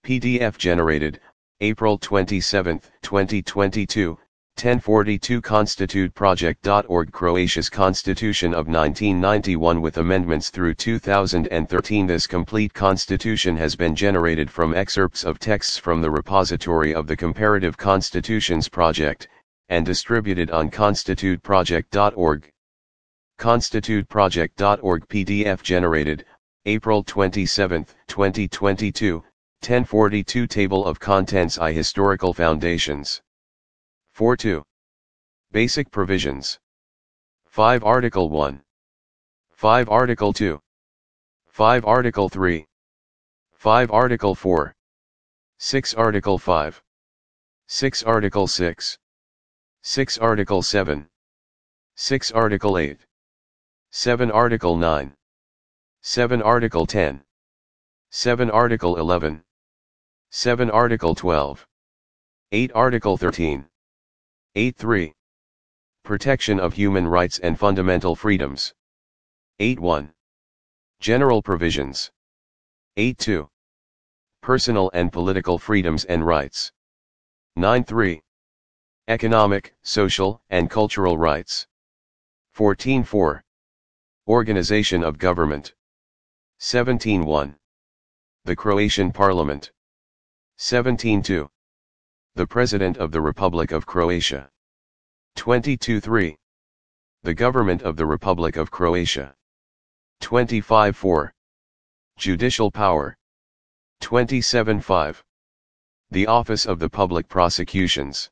PDF generated, April 27, 2022, 10:42 constituteproject.org Croatia's Constitution of 1991 with amendments through 2013. This complete constitution has been generated from excerpts of texts from the repository of the Comparative Constitutions Project, and distributed on constituteproject.org. Constituteproject.org PDF generated, April 27, 2022, 10:42 Table of Contents I Historical Foundations 4.2. Basic Provisions 5 Article 1 5 Article 2 5 Article 3 5 Article 4 6 Article 5 6 Article 6 6 Article 7 6 Article 8 7 Article 9 7 Article 10 7 Article 11 7 Article 12 8 Article 13 8.3. Protection of Human Rights and Fundamental Freedoms 8.1. General Provisions 8.2. Personal and Political Freedoms and Rights 9.3. Economic, Social, and Cultural Rights 14.4. Organization of Government 17.1. The Croatian Parliament 17.2. The President of the Republic of Croatia 22.3. The Government of the Republic of Croatia 25.4. Judicial Power 27.5. The Office of the Public Prosecutions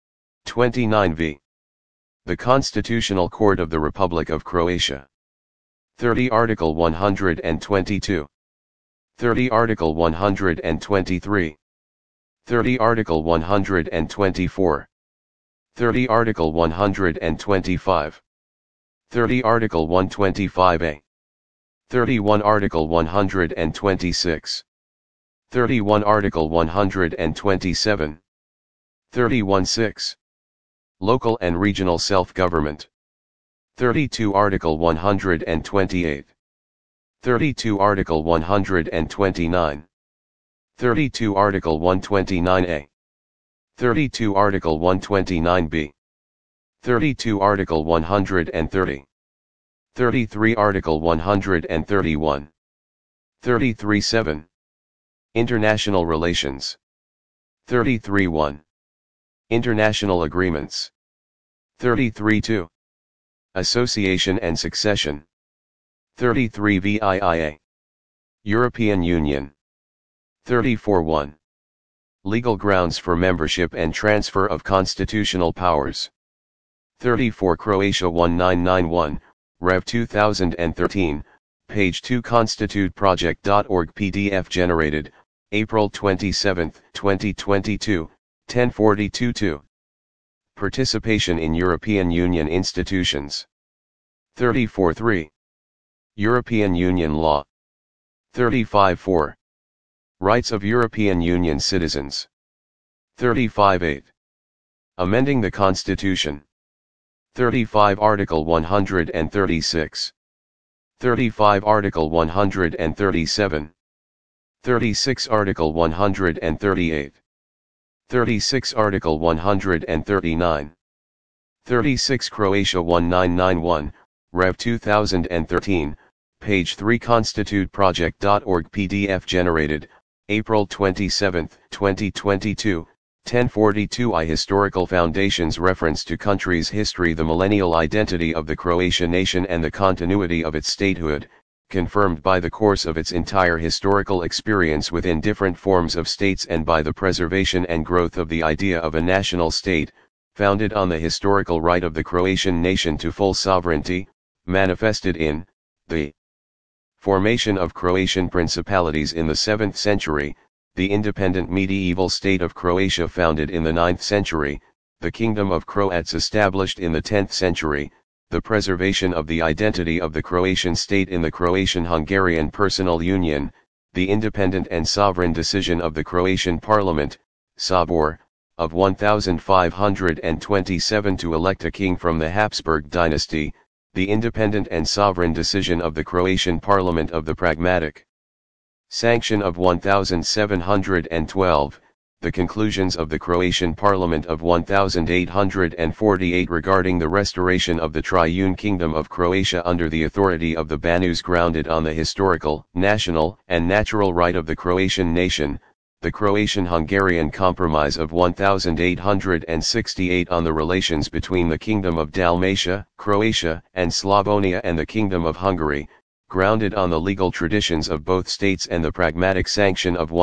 29v. The Constitutional Court of the Republic of Croatia 30 Article 122 30 Article 123 30 Article 124 30 Article 125 30 Article 125a 31 Article 126 31 Article 127 31.6. Local and Regional Self-Government 32 Article 128 32 Article 129 32 Article 129a 32 Article 129b 32 Article 130 33 Article 131 33.7. International Relations 33.1. International Agreements 33.2. Association and Succession 33 VIIA European Union 34.1. Legal grounds for membership and transfer of constitutional powers 34 Croatia 1991, Rev 2013, page 2 constituteproject.org PDF generated, April 27, 2022, 10:42. Participation in European Union institutions 34.3. European Union law 35.4. Rights of European Union citizens 35.8. Amending the Constitution 35 Article 136 35 Article 137 36 Article 138 36 Article 139 36 Croatia 1991, Rev 2013, page 3 constituteproject.org PDF generated, April 27, 2022, 10:42 Historical Foundations reference to country's history. The millennial identity of the Croatian nation and the continuity of its statehood, confirmed by the course of its entire historical experience within different forms of states and by the preservation and growth of the idea of a national state, founded on the historical right of the Croatian nation to full sovereignty, manifested in the formation of Croatian principalities in the 7th century, the independent medieval state of Croatia founded in the 9th century, the Kingdom of Croats established in the 10th century, the preservation of the identity of the Croatian state in the Croatian-Hungarian personal union, the independent and sovereign decision of the Croatian Parliament, Sabor, of 1527 to elect a king from the Habsburg dynasty, the independent and sovereign decision of the Croatian Parliament of the Pragmatic Sanction of 1712, the conclusions of the Croatian Parliament of 1848 regarding the restoration of the Triune Kingdom of Croatia under the authority of the Banus grounded on the historical, national, and natural right of the Croatian nation, the Croatian-Hungarian Compromise of 1868 on the relations between the Kingdom of Dalmatia, Croatia, and Slavonia and the Kingdom of Hungary, grounded on the legal traditions of both states, and the Pragmatic Sanction of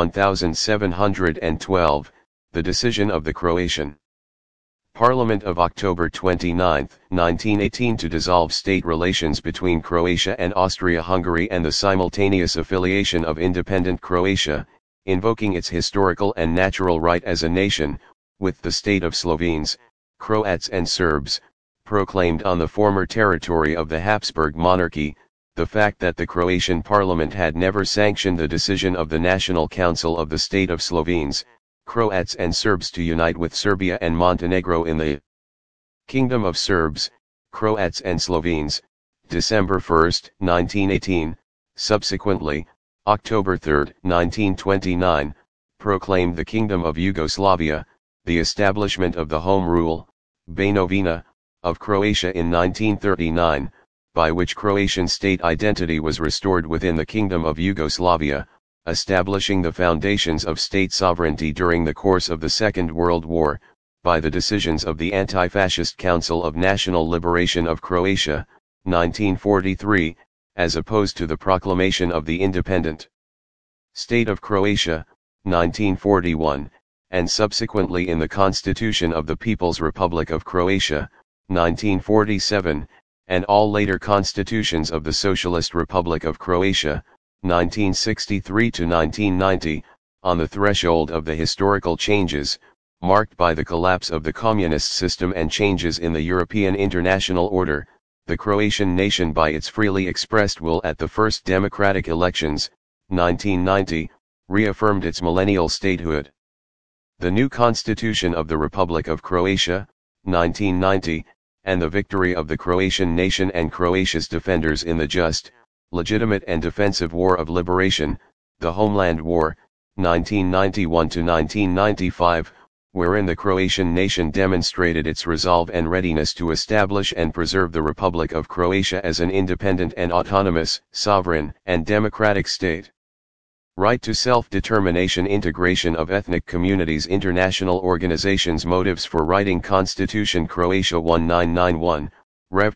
1712, the decision of the Croatian Parliament of October 29, 1918 to dissolve state relations between Croatia and Austria-Hungary and the simultaneous affiliation of independent Croatia, invoking its historical and natural right as a nation, with the state of Slovenes, Croats and Serbs, proclaimed on the former territory of the Habsburg monarchy. The fact that the Croatian Parliament had never sanctioned the decision of the National Council of the State of Slovenes, Croats and Serbs to unite with Serbia and Montenegro in the Kingdom of Serbs, Croats and Slovenes, December 1, 1918, subsequently, October 3, 1929, proclaimed the Kingdom of Yugoslavia, the establishment of the Home Rule, Banovina, of Croatia in 1939, by which Croatian state identity was restored within the Kingdom of Yugoslavia, establishing the foundations of state sovereignty during the course of the Second World War, by the decisions of the Anti-Fascist Council of National Liberation of Croatia, 1943, as opposed to the proclamation of the independent State of Croatia, 1941, and subsequently in the Constitution of the People's Republic of Croatia, 1947, and all later constitutions of the Socialist Republic of Croatia, 1963 to 1990, on the threshold of the historical changes, marked by the collapse of the communist system and changes in the European international order, the Croatian nation by its freely expressed will at the first democratic elections, 1990, reaffirmed its millennial statehood. The new constitution of the Republic of Croatia, 1990, and the victory of the Croatian nation and Croatia's defenders in the just, legitimate and defensive War of Liberation, the Homeland War, 1991 to 1995, wherein the Croatian nation demonstrated its resolve and readiness to establish and preserve the Republic of Croatia as an independent and autonomous, sovereign, and democratic state. Right to self-determination, integration of ethnic communities, international organizations, motives for writing Constitution Croatia 1991, Rev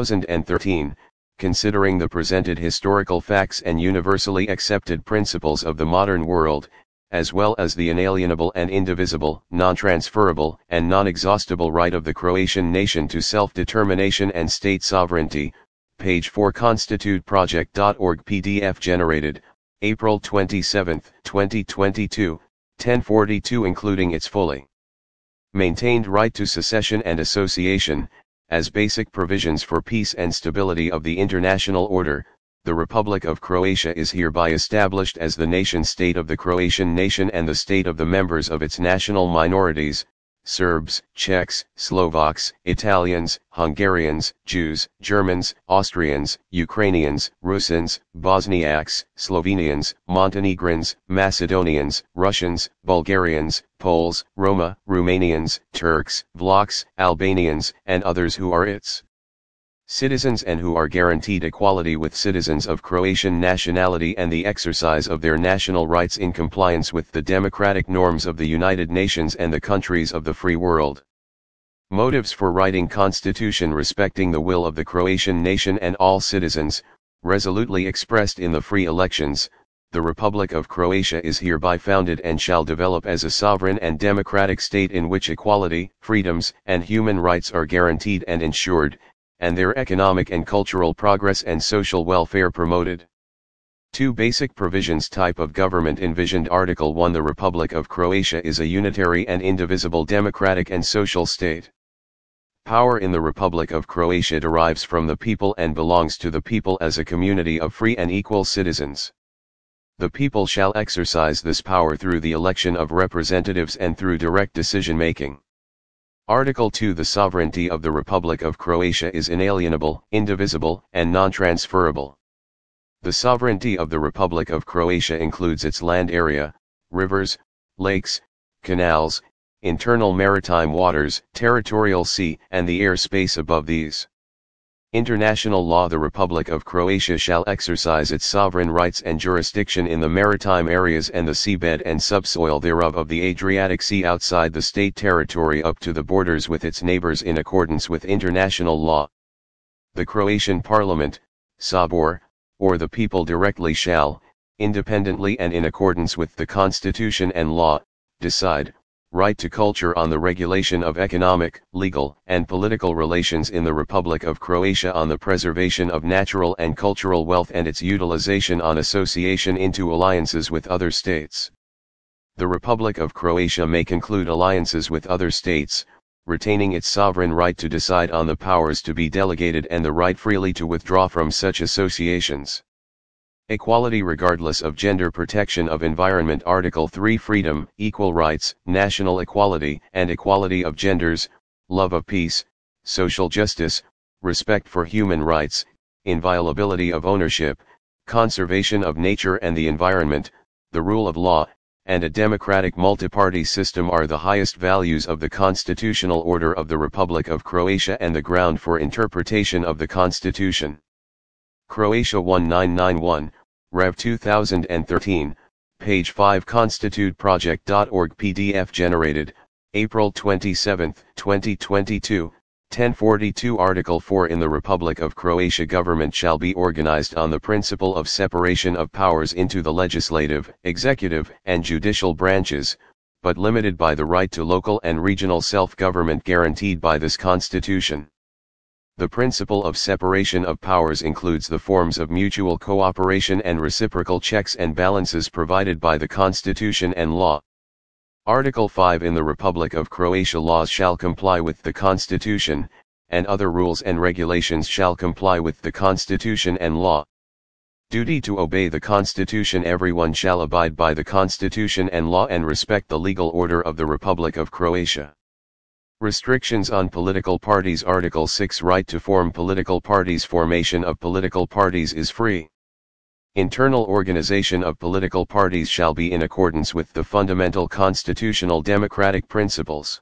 2013, considering the presented historical facts and universally accepted principles of the modern world, as well as the inalienable and indivisible, non-transferable and non-exhaustible right of the Croatian nation to self-determination and state sovereignty, page 4 constituteproject.org PDF generated, April 27, 2022, 10:42 including its fully maintained right to secession and association, as basic provisions for peace and stability of the international order, the Republic of Croatia is hereby established as the nation-state of the Croatian nation and the state of the members of its national minorities, Serbs, Czechs, Slovaks, Italians, Hungarians, Jews, Germans, Austrians, Ukrainians, Russians, Bosniaks, Slovenians, Montenegrins, Macedonians, Russians, Bulgarians, Poles, Roma, Romanians, Turks, Vlachs, Albanians, and others who are its citizens and who are guaranteed equality with citizens of Croatian nationality and the exercise of their national rights in compliance with the democratic norms of the United Nations and the countries of the free world. Motives for writing Constitution respecting the will of the Croatian nation and all citizens, resolutely expressed in the free elections. The Republic of Croatia is hereby founded and shall develop as a sovereign and democratic state in which equality, freedoms, and human rights are guaranteed and ensured, and their economic and cultural progress and social welfare promoted. 2 Basic provisions. Type of government envisioned. Article 1 The Republic of Croatia is a unitary and indivisible democratic and social state. Power in the Republic of Croatia derives from the people and belongs to the people as a community of free and equal citizens. The people shall exercise this power through the election of representatives and through direct decision-making. Article 2 The sovereignty of the Republic of Croatia is inalienable, indivisible, and non-transferable. The sovereignty of the Republic of Croatia includes its land area, rivers, lakes, canals, internal maritime waters, territorial sea, and the air space above these. International law. The Republic of Croatia shall exercise its sovereign rights and jurisdiction in the maritime areas and the seabed and subsoil thereof of the Adriatic Sea outside the state territory up to the borders with its neighbors in accordance with international law. The Croatian Parliament, Sabor, or the people directly shall, independently and in accordance with the constitution and law, decide, right to culture on the regulation of economic, legal, and political relations in the Republic of Croatia, on the preservation of natural and cultural wealth and its utilization, on association into alliances with other states. The Republic of Croatia may conclude alliances with other states, retaining its sovereign right to decide on the powers to be delegated and the right freely to withdraw from such associations. Equality regardless of gender. Protection of environment. Article 3. Freedom, equal rights, national equality and equality of genders, love of peace, social justice, respect for human rights, inviolability of ownership, conservation of nature and the environment, the rule of law, and a democratic multi-party system are the highest values of the constitutional order of the Republic of Croatia and the ground for interpretation of the Constitution. Croatia 1991, Rev 2013, page 5. ConstituteProject.org PDF generated, April 27, 2022, 1042. Article 4. In the Republic of Croatia, government shall be organized on the principle of separation of powers into the legislative, executive, and judicial branches, but limited by the right to local and regional self-government guaranteed by this Constitution. The principle of separation of powers includes the forms of mutual cooperation and reciprocal checks and balances provided by the Constitution and law. Article 5. In the Republic of Croatia, laws shall comply with the Constitution, and other rules and regulations shall comply with the Constitution and law. Duty to obey the Constitution. Everyone shall abide by the Constitution and law and respect the legal order of the Republic of Croatia. Restrictions on political parties. Article 6. Right to form political parties. Formation of political parties is free. Internal organization of political parties shall be in accordance with the fundamental constitutional democratic principles.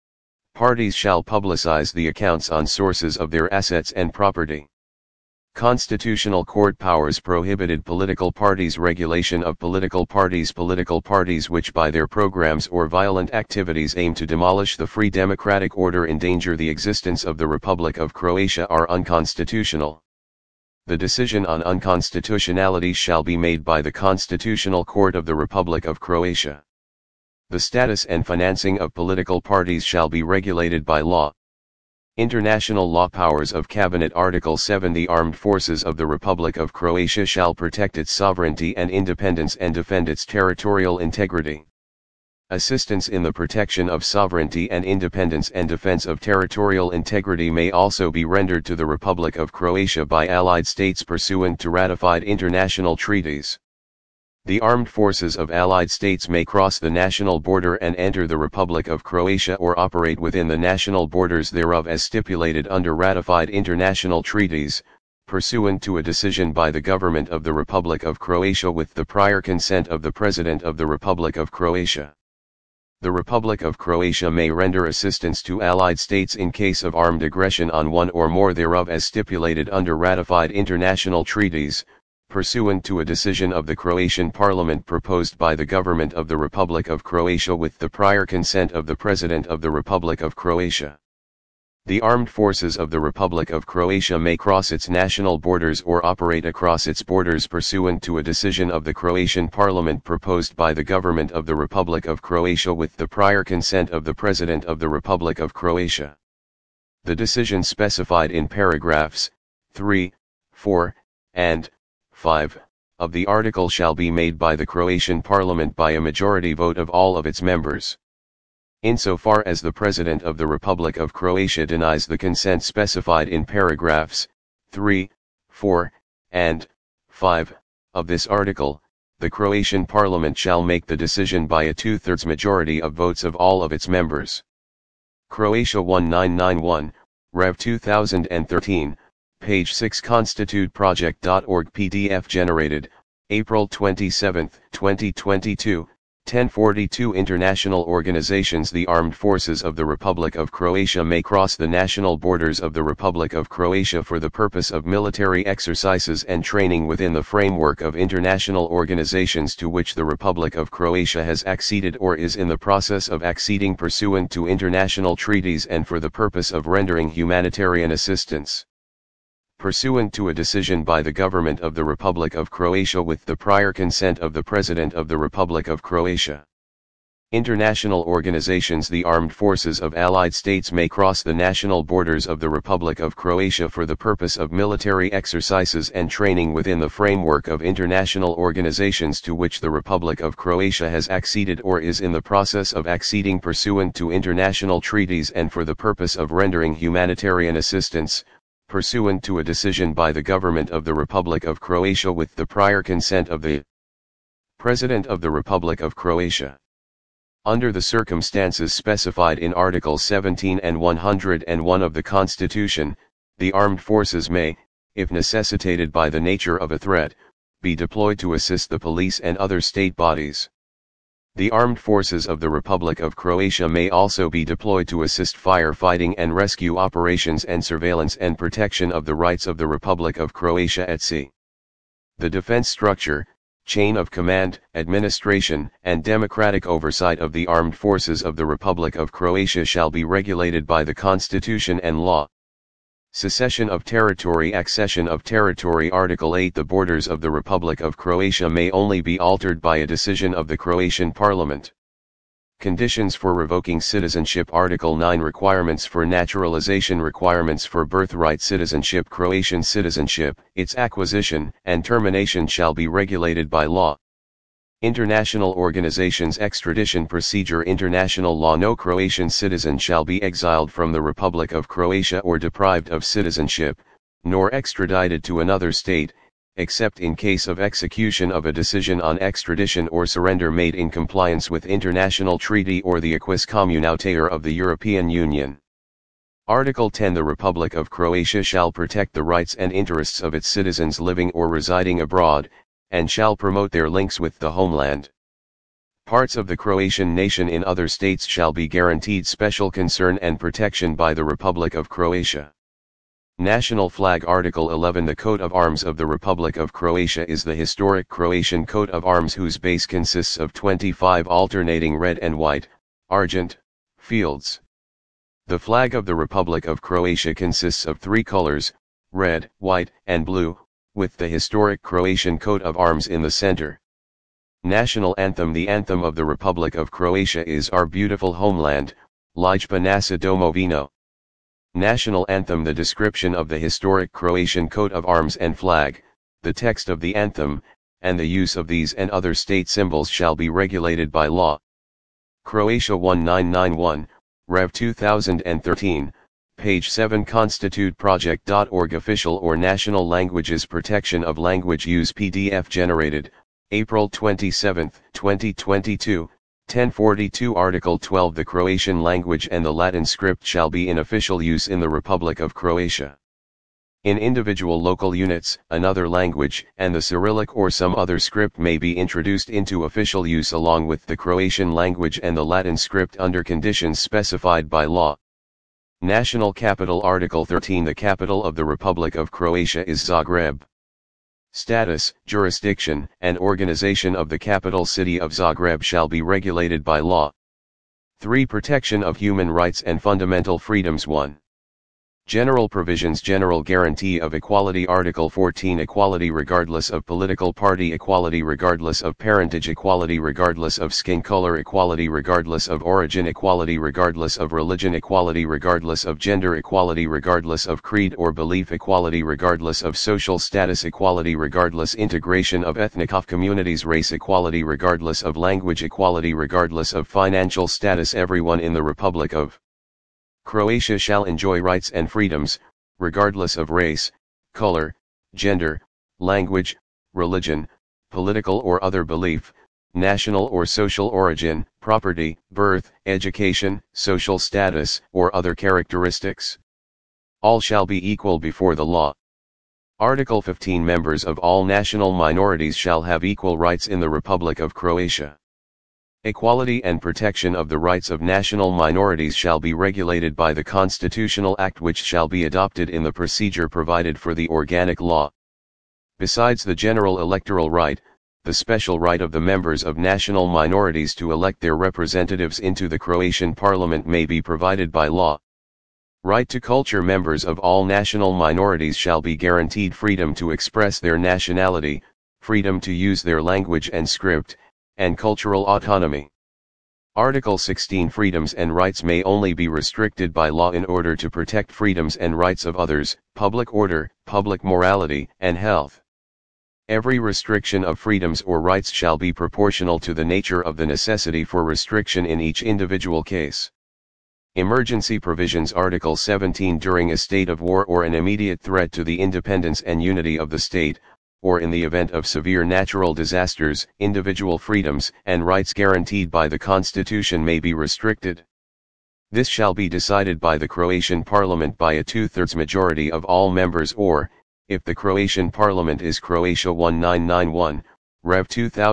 Parties shall publicize the accounts on sources of their assets and property. Constitutional court powers prohibited political parties. Regulation of political parties. Political parties which by their programs or violent activities aim to demolish the free democratic order, endanger the existence of the Republic of Croatia, are unconstitutional. The decision on unconstitutionality shall be made by the Constitutional Court of the Republic of Croatia. The status and financing of political parties shall be regulated by law. International law. Powers of Cabinet. Article 7. The armed forces of the Republic of Croatia shall protect its sovereignty and independence and defend its territorial integrity. Assistance in the protection of sovereignty and independence and defense of territorial integrity may also be rendered to the Republic of Croatia by allied states pursuant to ratified international treaties. The armed forces of allied states may cross the national border and enter the Republic of Croatia or operate within the national borders thereof as stipulated under ratified international treaties, pursuant to a decision by the government of the Republic of Croatia with the prior consent of the President of the Republic of Croatia. The Republic of Croatia may render assistance to allied states in case of armed aggression on one or more thereof as stipulated under ratified international treaties, pursuant to a decision of the Croatian Parliament proposed by the government of the Republic of Croatia with the prior consent of the President of the Republic of Croatia. The armed forces of the Republic of Croatia may cross its national borders or operate across its borders pursuant to a decision of the Croatian Parliament proposed by the government of the Republic of Croatia with the prior consent of the President of the Republic of Croatia. The decision specified in paragraphs 3, 4, and 5 of the article shall be made by the Croatian Parliament by a majority vote of all of its members. Insofar as the President of the Republic of Croatia denies the consent specified in paragraphs 3, 4, and 5 of this article, the Croatian Parliament shall make the decision by a two-thirds majority of votes of all of its members. Croatia 1991, Rev 2013, Page 6 constituteproject.org PDF generated, April 27, 2022, 10:42 International organizations. The armed forces of the Republic of Croatia may cross the national borders of the Republic of Croatia for the purpose of military exercises and training within the framework of international organizations to which the Republic of Croatia has acceded or is in the process of acceding pursuant to international treaties and for the purpose of rendering humanitarian assistance. Pursuant to a decision by the Government of the Republic of Croatia with the prior consent of the President of the Republic of Croatia. International organizations. The armed forces of allied states may cross the national borders of the Republic of Croatia for the purpose of military exercises and training within the framework of international organizations to which the Republic of Croatia has acceded or is in the process of acceding pursuant to international treaties and for the purpose of rendering humanitarian assistance, pursuant to a decision by the Government of the Republic of Croatia with the prior consent of the President of the Republic of Croatia. Under the circumstances specified in Articles 17 and 101 of the Constitution, the armed forces may, if necessitated by the nature of a threat, be deployed to assist the police and other state bodies. The armed forces of the Republic of Croatia may also be deployed to assist firefighting and rescue operations and surveillance and protection of the rights of the Republic of Croatia at sea. The defense structure, chain of command, administration, and democratic oversight of the armed forces of the Republic of Croatia shall be regulated by the Constitution and law. Secession of territory. Accession of territory. Article 8. The borders of the Republic of Croatia may only be altered by a decision of the Croatian Parliament. Conditions for revoking citizenship. Article 9. Requirements for naturalization. Requirements for birthright citizenship. Croatian citizenship, its acquisition and termination shall be regulated by law. International organizations. Extradition procedure. International law. No Croatian citizen shall be exiled from the Republic of Croatia or deprived of citizenship, nor extradited to another state, except in case of execution of a decision on extradition or surrender made in compliance with international treaty or the Acquis Communautaire of the European Union. Article 10. The Republic of Croatia shall protect the rights and interests of its citizens living or residing abroad, and shall promote their links with the homeland. Parts of the Croatian nation in other states shall be guaranteed special concern and protection by the Republic of Croatia. National flag. Article 11. The coat of arms of the Republic of Croatia is the historic Croatian coat of arms whose base consists of 25 alternating red and white, argent, fields. The flag of the Republic of Croatia consists of three colors, red, white, and blue, with the historic Croatian coat of arms in the center. National anthem. The anthem of the Republic of Croatia is Our Beautiful Homeland, Lijepa naša domovino. National anthem. The description of the historic Croatian coat of arms and flag, the text of the anthem, and the use of these and other state symbols shall be regulated by law. Croatia 1991, Rev 2013. Page 7 constituteproject.org. Official or national languages. Protection of language use. PDF generated, April 27, 2022, 10:42 Article 12. The Croatian language and the Latin script shall be in official use in the Republic of Croatia. In individual local units, another language and the Cyrillic or some other script may be introduced into official use along with the Croatian language and the Latin script under conditions specified by law. National capital. Article 13. The capital of the Republic of Croatia is Zagreb. Status, jurisdiction, and organization of the capital city of Zagreb shall be regulated by law. 3. Protection of human rights and fundamental freedoms. 1. General provisions. General guarantee of equality. Article 14. Equality regardless of political party. Equality regardless of parentage. Equality regardless of skin color. Equality regardless of origin. Equality regardless of religion. Equality regardless of gender. Equality regardless of creed or belief. Equality regardless of social status. Equality regardless integration of ethnic communities. Race. Equality regardless of language. Equality regardless of financial status. Everyone in the Republic of Croatia shall enjoy rights and freedoms, regardless of race, color, gender, language, religion, political or other belief, national or social origin, property, birth, education, social status, or other characteristics. All shall be equal before the law. Article 15 Members of all national minorities shall have equal rights in the Republic of Croatia. Equality and protection of the rights of national minorities shall be regulated by the Constitutional Act which shall be adopted in the procedure provided for the organic law. Besides the general electoral right, the special right of the members of national minorities to elect their representatives into the Croatian parliament may be provided by law. Right to culture. Members of all national minorities shall be guaranteed freedom to express their nationality, freedom to use their language and script, and cultural autonomy. Article 16 Freedoms and rights may only be restricted by law in order to protect freedoms and rights of others, public order, public morality, and health. Every restriction of freedoms or rights shall be proportional to the nature of the necessity for restriction in each individual case. Emergency provisions. Article 17 During a state of war or an immediate threat to the independence and unity of the state, or in the event of severe natural disasters, individual freedoms and rights guaranteed by the Constitution may be restricted. This shall be decided by the Croatian Parliament by a two-thirds majority of all members or, if the Croatian Parliament is Croatia 1991, Rev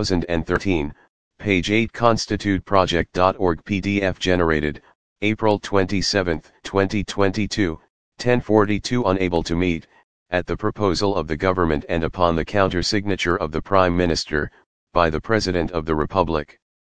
2013, page 8 constituteproject.org PDF generated, April 27, 2022, 10:42 Unable to meet, at the proposal of the government and upon the counter-signature of the Prime Minister, by the President of the Republic.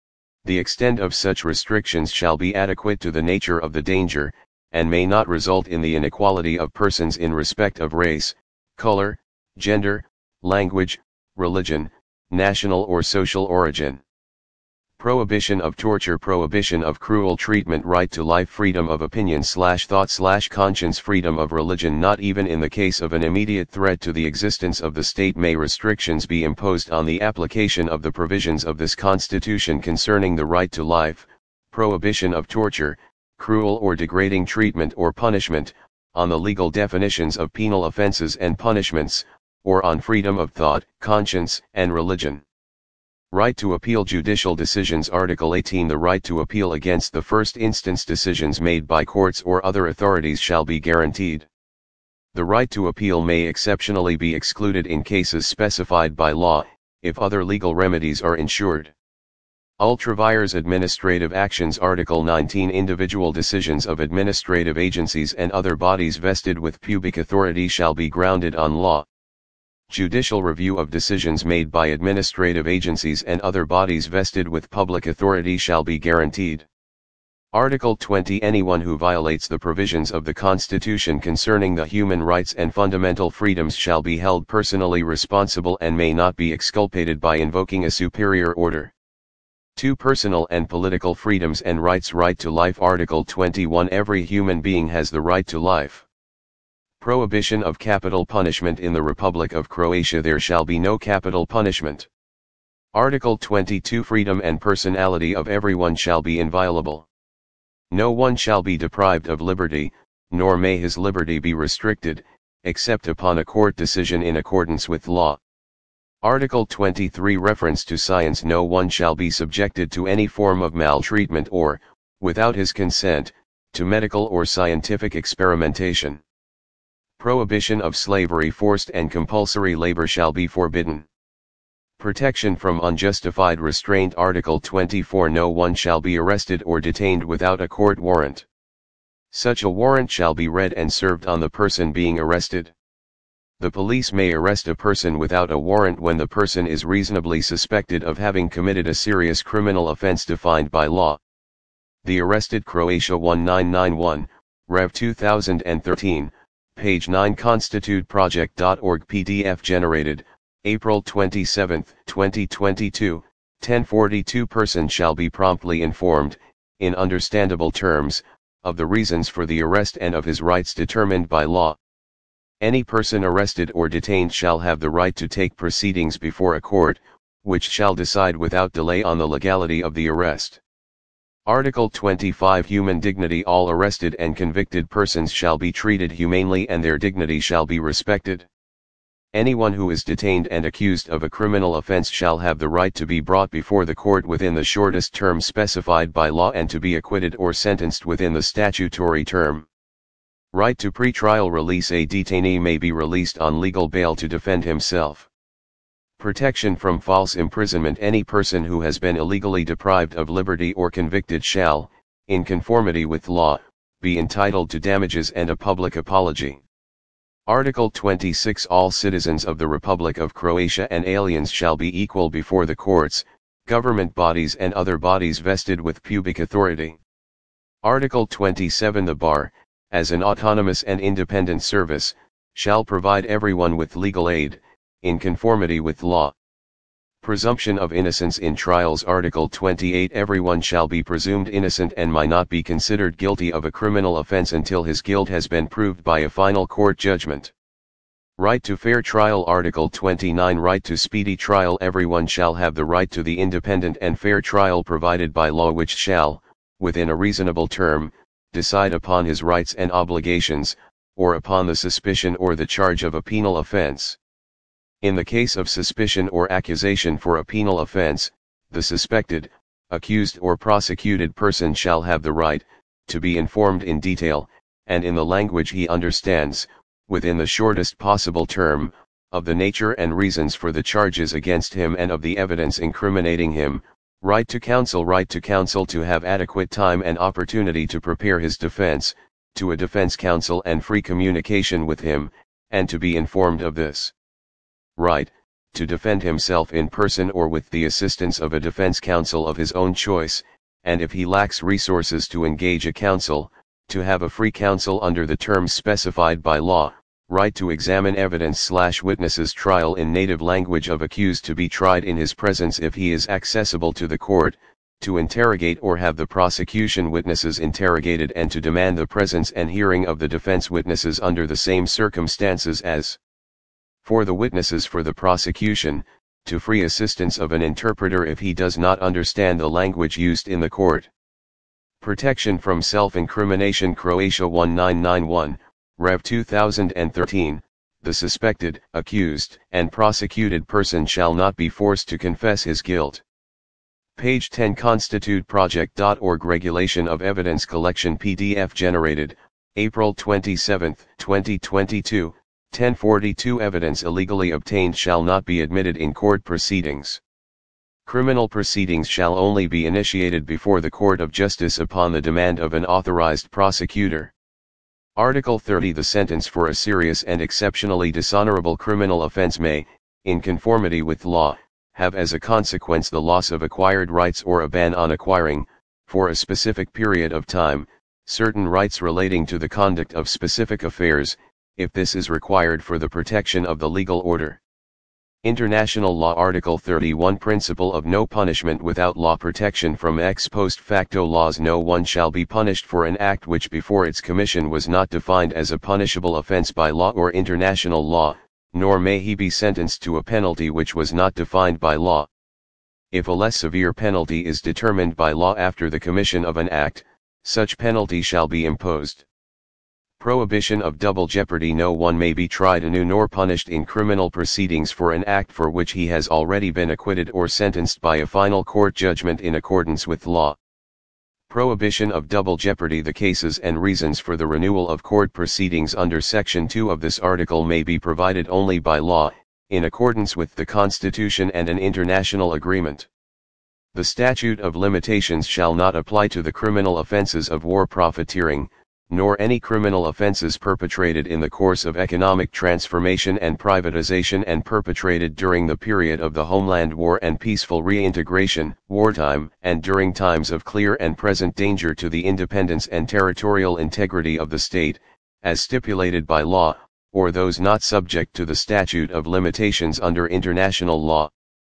The extent of such restrictions shall be adequate to the nature of the danger, and may not result in the inequality of persons in respect of race, color, gender, language, religion, national or social origin. Prohibition of torture, prohibition of cruel treatment, right to life, freedom of opinion / thought / conscience, freedom of religion. Not even in the case of an immediate threat to the existence of the state may restrictions be imposed on the application of the provisions of this Constitution concerning the right to life, prohibition of torture, cruel or degrading treatment or punishment, on the legal definitions of penal offenses and punishments, or on freedom of thought, conscience, and religion. Right to appeal judicial decisions. Article 18 The right to appeal against the first instance decisions made by courts or other authorities shall be guaranteed. The right to appeal may exceptionally be excluded in cases specified by law, if other legal remedies are ensured. Ultra vires administrative actions. Article 19 Individual decisions of administrative agencies and other bodies vested with public authority shall be grounded on law. Judicial review of decisions made by administrative agencies and other bodies vested with public authority shall be guaranteed. Article 20 Anyone who violates the provisions of the Constitution concerning the human rights and fundamental freedoms shall be held personally responsible and may not be exculpated by invoking a superior order. 2. Personal and political freedoms and rights. Right to life. Article 21 Every human being has the right to life. Prohibition of capital punishment. In the Republic of Croatia there shall be no capital punishment. Article 22 Freedom and personality of everyone shall be inviolable. No one shall be deprived of liberty, nor may his liberty be restricted, except upon a court decision in accordance with law. Article 23 Reference to science. No one shall be subjected to any form of maltreatment or, without his consent, to medical or scientific experimentation. Prohibition of slavery. Forced and compulsory labor shall be forbidden. Protection from unjustified restraint. Article 24 No one shall be arrested or detained without a court warrant. Such a warrant shall be read and served on the person being arrested. The police may arrest a person without a warrant when the person is reasonably suspected of having committed a serious criminal offense defined by law. The arrested Croatia 1991, Rev 2013, page 9 constituteproject.org PDF generated, April 27, 2022, 10:42 Person shall be promptly informed, in understandable terms, of the reasons for the arrest and of his rights determined by law. Any person arrested or detained shall have the right to take proceedings before a court, which shall decide without delay on the legality of the arrest. Article 25 Human dignity. All arrested and convicted persons shall be treated humanely and their dignity shall be respected. Anyone who is detained and accused of a criminal offense shall have the right to be brought before the court within the shortest term specified by law and to be acquitted or sentenced within the statutory term. Right to pretrial release. A detainee may be released on legal bail to defend himself. Protection from false imprisonment. Any person who has been illegally deprived of liberty or convicted shall, in conformity with law, be entitled to damages and a public apology. Article 26. All citizens of the Republic of Croatia and aliens shall be equal before the courts, government bodies and other bodies vested with pubic authority. Article 27. The bar, as an autonomous and independent service, shall provide everyone with legal aid, in conformity with law. Presumption of innocence in trials. Article 28. Everyone shall be presumed innocent and may not be considered guilty of a criminal offense until his guilt has been proved by a final court judgment. Right to fair trial. Article 29. Right to speedy trial. Everyone shall have the right to the independent and fair trial provided by law, which shall, within a reasonable term, decide upon his rights and obligations, or upon the suspicion or the charge of a penal offense. In the case of suspicion or accusation for a penal offense, the suspected, accused or prosecuted person shall have the right, to be informed in detail, and in the language he understands, within the shortest possible term, of the nature and reasons for the charges against him and of the evidence incriminating him. Right to counsel. Right to counsel. To have adequate time and opportunity to prepare his defense, to a defense counsel and free communication with him, and to be informed of this. Right, to defend himself in person or with the assistance of a defense counsel of his own choice, and if he lacks resources to engage a counsel, to have a free counsel under the terms specified by law. Right to examine evidence/witnesses. Trial in native language of accused to be tried in his presence if he is accessible to the court, to interrogate or have the prosecution witnesses interrogated, and to demand the presence and hearing of the defense witnesses under the same circumstances as for the witnesses for the prosecution, to free assistance of an interpreter if he does not understand the language used in the court. Protection from self-incrimination. Croatia 1991, Rev 2013, the suspected, accused, and prosecuted person shall not be forced to confess his guilt. Page 10. ConstituteProject.org. Regulation of Evidence Collection. PDF generated, April 27, 2022, 10:42. Evidence illegally obtained shall not be admitted in court proceedings. Criminal proceedings shall only be initiated before the Court of Justice upon the demand of an authorized prosecutor. Article 30. The sentence for a serious and exceptionally dishonorable criminal offense may, in conformity with law, have as a consequence the loss of acquired rights or a ban on acquiring, for a specific period of time, certain rights relating to the conduct of specific affairs, if this is required for the protection of the legal order. International law. Article 31. Principle of no punishment without law protection. From ex post facto laws. No one shall be punished for an act which before its commission was not defined as a punishable offense by law or international law, nor may he be sentenced to a penalty which was not defined by law. If a less severe penalty is determined by law after the commission of an act, such penalty shall be imposed. Prohibition of double jeopardy. No one may be tried anew nor punished in criminal proceedings for an act for which he has already been acquitted or sentenced by a final court judgment in accordance with law. Prohibition of double jeopardy. The cases and reasons for the renewal of court proceedings under Section 2 of this article may be provided only by law, in accordance with the Constitution and an international agreement. The statute of limitations shall not apply to the criminal offenses of war, profiteering, nor any criminal offenses perpetrated in the course of economic transformation and privatization and perpetrated during the period of the Homeland War and peaceful reintegration, wartime, and during times of clear and present danger to the independence and territorial integrity of the state, as stipulated by law, or those not subject to the statute of limitations under international law.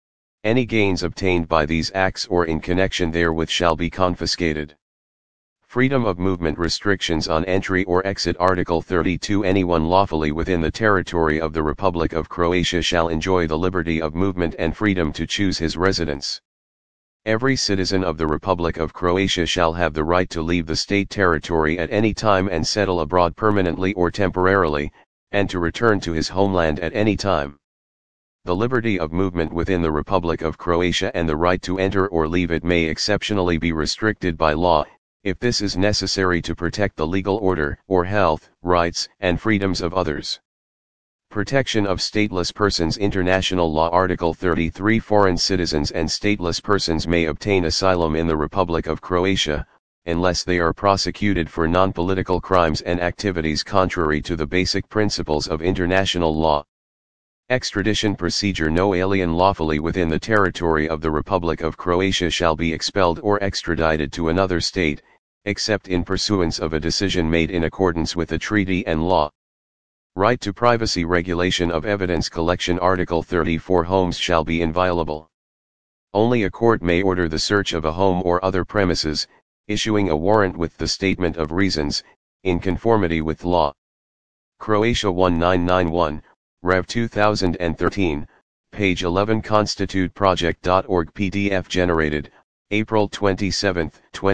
Any gains obtained by these acts or in connection therewith shall be confiscated. Freedom of movement. Restrictions on entry or exit. Article 32. Anyone lawfully within the territory of the Republic of Croatia shall enjoy the liberty of movement and freedom to choose his residence. Every citizen of the Republic of Croatia shall have the right to leave the state territory at any time and settle abroad permanently or temporarily, and to return to his homeland at any time. The liberty of movement within the Republic of Croatia and the right to enter or leave it may exceptionally be restricted by law, if this is necessary to protect the legal order or health, rights, and freedoms of others. Protection of stateless persons. International Law Article 33. Foreign citizens and stateless persons may obtain asylum in the Republic of Croatia, unless they are prosecuted for non-political crimes and activities contrary to the basic principles of international law. Extradition procedure. No alien lawfully within the territory of the Republic of Croatia shall be expelled or extradited to another state, except in pursuance of a decision made in accordance with the treaty and law. Right to privacy. Regulation of evidence collection. Article 34. Homes shall be inviolable. Only a court may order the search of a home or other premises, issuing a warrant with the statement of reasons, in conformity with law. Croatia 1991, Rev 2013, page 11. ConstituteProject.org. PDF generated, April 27,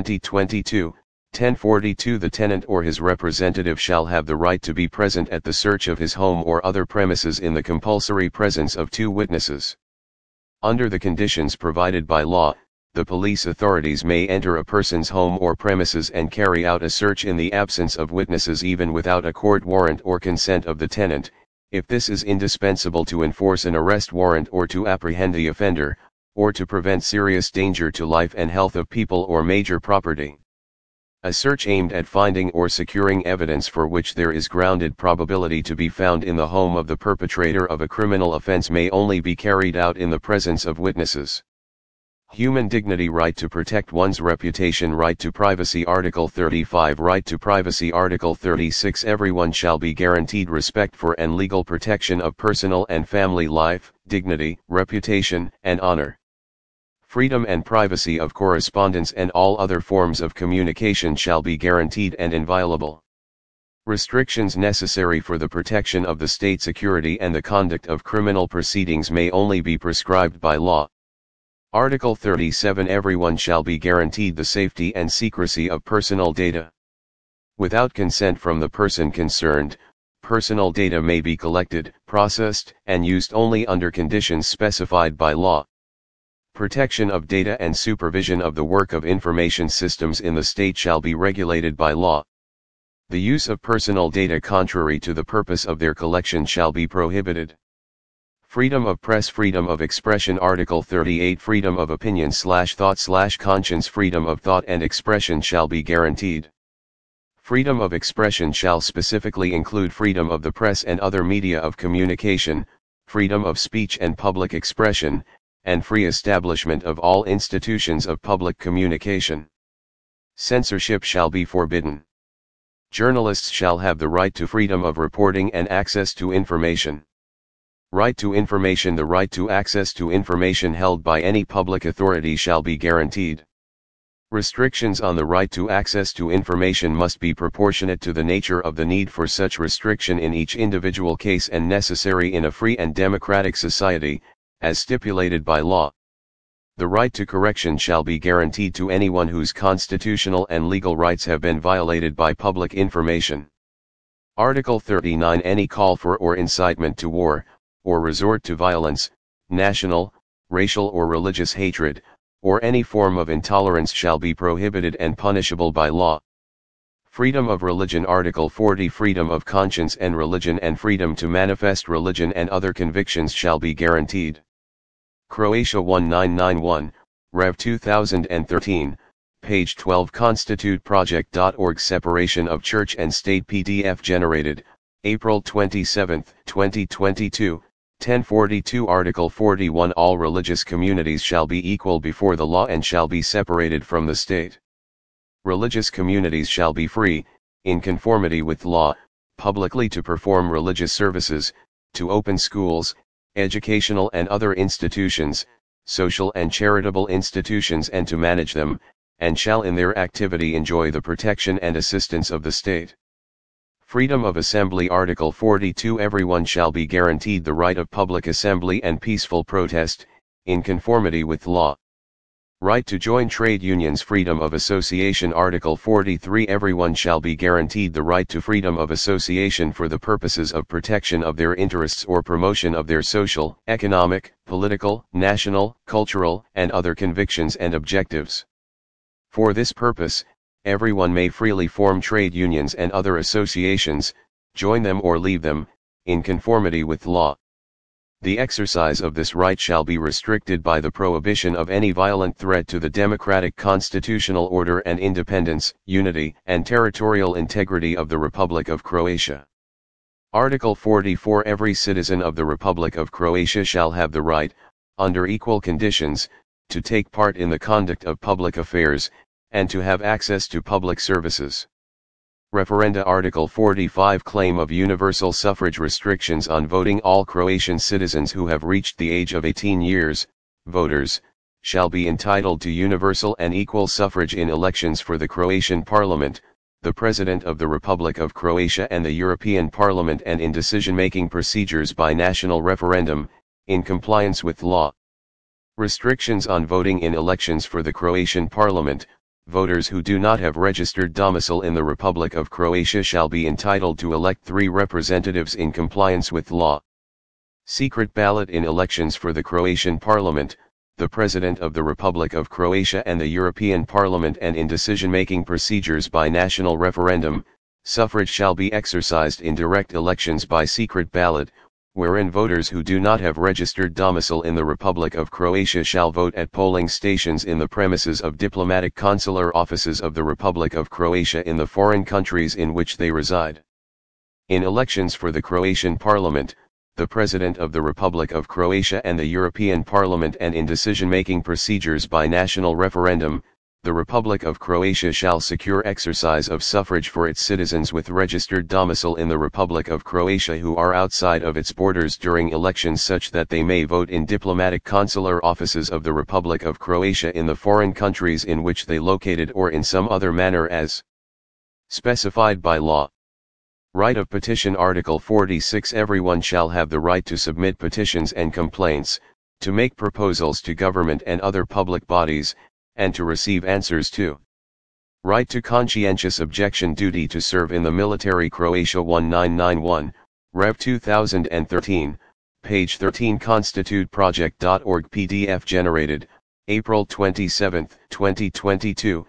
2022. 1042. The tenant or his representative shall have the right to be present at the search of his home or other premises in the compulsory presence of 2 witnesses. Under the conditions provided by law, the police authorities may enter a person's home or premises and carry out a search in the absence of witnesses even without a court warrant or consent of the tenant, if this is indispensable to enforce an arrest warrant or to apprehend the offender, or to prevent serious danger to life and health of people or major property. A search aimed at finding or securing evidence for which there is grounded probability to be found in the home of the perpetrator of a criminal offense may only be carried out in the presence of witnesses. Human dignity. Right to protect one's reputation. Right to privacy. Article 35. Right to privacy. Article 36. Everyone shall be guaranteed respect for and legal protection of personal and family life, dignity, reputation, and honor. Freedom and privacy of correspondence and all other forms of communication shall be guaranteed and inviolable. Restrictions necessary for the protection of the state security and the conduct of criminal proceedings may only be prescribed by law. Article 37. Everyone shall be guaranteed the safety and secrecy of personal data. Without consent from the person concerned, personal data may be collected, processed, and used only under conditions specified by law. Protection of data and supervision of the work of information systems in the state shall be regulated by law. The use of personal data contrary to the purpose of their collection shall be prohibited. Freedom of press. Freedom of expression. Article 38. Freedom of opinion/thought/conscience. Freedom of thought and expression shall be guaranteed. Freedom of expression shall specifically include freedom of the press and other media of communication, freedom of speech and public expression, and free establishment of all institutions of public communication. Censorship shall be forbidden. Journalists shall have the right to freedom of reporting and access to information. Right to information. The right to access to information held by any public authority shall be guaranteed. Restrictions on the right to access to information must be proportionate to the nature of the need for such restriction in each individual case and necessary in a free and democratic society, as stipulated by law. The right to correction shall be guaranteed to anyone whose constitutional and legal rights have been violated by public information. Article 39. Any call for or incitement to war, or resort to violence, national, racial or religious hatred, or any form of intolerance shall be prohibited and punishable by law. Freedom of religion. Article 40. Freedom of conscience and religion and freedom to manifest religion and other convictions shall be guaranteed. Croatia 1991, Rev 2013, page 12. ConstituteProject.org. Separation of Church and State. PDF generated, April 27, 2022, 1042. Article 41. All religious communities shall be equal before the law and shall be separated from the state. Religious communities shall be free, in conformity with law, publicly to perform religious services, to open schools, educational and other institutions, social and charitable institutions and to manage them, and shall in their activity enjoy the protection and assistance of the state. Freedom of assembly. Article 42. Everyone shall be guaranteed the right of public assembly and peaceful protest, in conformity with law. Right to join trade unions. Freedom of association. Article 43. Everyone shall be guaranteed the right to freedom of association for the purposes of protection of their interests or promotion of their social, economic, political, national, cultural, and other convictions and objectives. For this purpose, everyone may freely form trade unions and other associations, join them or leave them, in conformity with law. The exercise of this right shall be restricted by the prohibition of any violent threat to the democratic constitutional order and independence, unity, and territorial integrity of the Republic of Croatia. Article 44 Every citizen of the Republic of Croatia shall have the right, under equal conditions, to take part in the conduct of public affairs, and to have access to public services. Referenda Article 45 Claim of universal suffrage restrictions on voting. All Croatian citizens who have reached the age of 18 years, voters, shall be entitled to universal and equal suffrage in elections for the Croatian Parliament, the President of the Republic of Croatia and the European Parliament, and in decision-making procedures by national referendum, in compliance with law. Restrictions on voting in elections for the Croatian Parliament. Voters who do not have registered domicile in the Republic of Croatia shall be entitled to elect 3 representatives in compliance with law. Secret ballot in elections for the Croatian Parliament, the President of the Republic of Croatia and the European Parliament, and in decision-making procedures by national referendum, suffrage shall be exercised in direct elections by secret ballot, wherein voters who do not have registered domicile in the Republic of Croatia shall vote at polling stations in the premises of diplomatic consular offices of the Republic of Croatia in the foreign countries in which they reside. In elections for the Croatian Parliament, the President of the Republic of Croatia and the European Parliament, and in decision-making procedures by national referendum, the Republic of Croatia shall secure exercise of suffrage for its citizens with registered domicile in the Republic of Croatia who are outside of its borders during elections, such that they may vote in diplomatic consular offices of the Republic of Croatia in the foreign countries in which they located, or in some other manner as specified by law. Right of petition Article 46 Everyone shall have the right to submit petitions and complaints, to make proposals to government and other public bodies, and to receive answers to. Right to conscientious objection. Duty to serve in the military. Croatia 1991, Rev 2013, page 13 constituteproject.org PDF generated, April 27, 2022,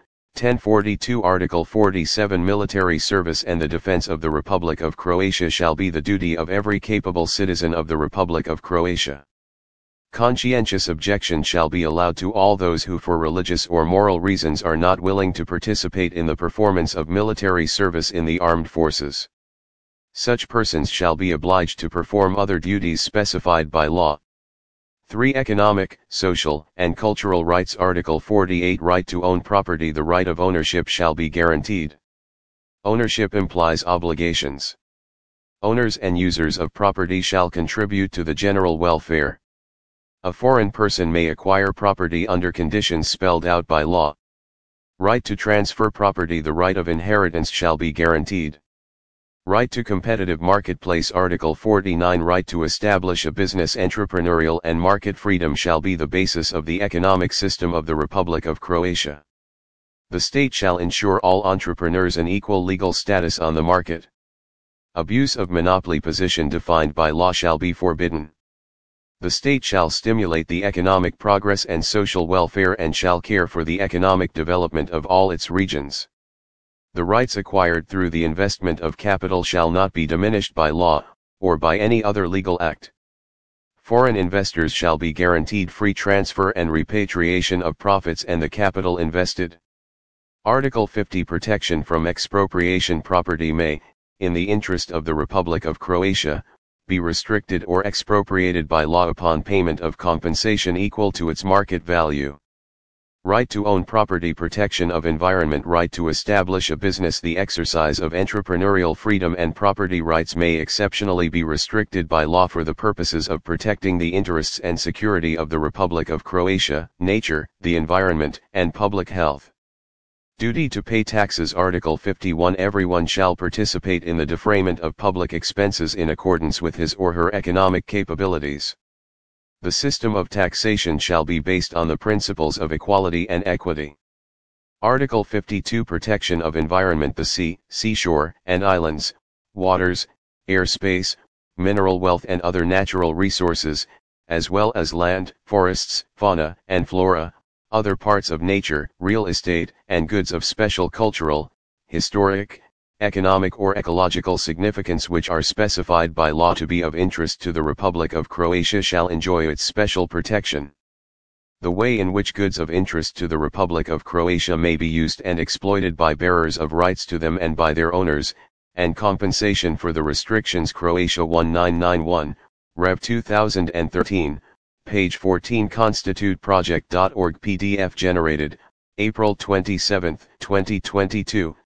1042 Article 47 Military service and the defense of the Republic of Croatia shall be the duty of every capable citizen of the Republic of Croatia. Conscientious objection shall be allowed to all those who for religious or moral reasons are not willing to participate in the performance of military service in the armed forces. Such persons shall be obliged to perform other duties specified by law. 3. Economic, social, and cultural rights. Article 48 Right to own property. The right of ownership shall be guaranteed. Ownership implies obligations. Owners and users of property shall contribute to the general welfare. A foreign person may acquire property under conditions spelled out by law. Right to transfer property. The right of inheritance shall be guaranteed. Right to competitive marketplace. Article 49 Right to establish a business. Entrepreneurial and market freedom shall be the basis of the economic system of the Republic of Croatia. The state shall ensure all entrepreneurs an equal legal status on the market. Abuse of monopoly position defined by law shall be forbidden. The state shall stimulate the economic progress and social welfare and shall care for the economic development of all its regions. The rights acquired through the investment of capital shall not be diminished by law, or by any other legal act. Foreign investors shall be guaranteed free transfer and repatriation of profits and the capital invested. Article 50 Protection from expropriation. Property may, in the interest of the Republic of Croatia, be restricted or expropriated by law upon payment of compensation equal to its market value. Right to own property. Protection of environment. Right to establish a business. The exercise of entrepreneurial freedom and property rights may exceptionally be restricted by law for the purposes of protecting the interests and security of the Republic of Croatia, nature, the environment, and public health. Duty to pay taxes. Article 51 Everyone shall participate in the defrayment of public expenses in accordance with his or her economic capabilities. The system of taxation shall be based on the principles of equality and equity. Article 52 Protection of environment. The sea, seashore, and islands, waters, airspace, mineral wealth and other natural resources, as well as land, forests, fauna, and flora, other parts of nature, real estate, and goods of special cultural, historic, economic or ecological significance which are specified by law to be of interest to the Republic of Croatia shall enjoy its special protection. The way in which goods of interest to the Republic of Croatia may be used and exploited by bearers of rights to them and by their owners, and compensation for the restrictions Croatia 1991, Rev 2013, page 14 constituteproject.org PDF generated, April 27, 2022,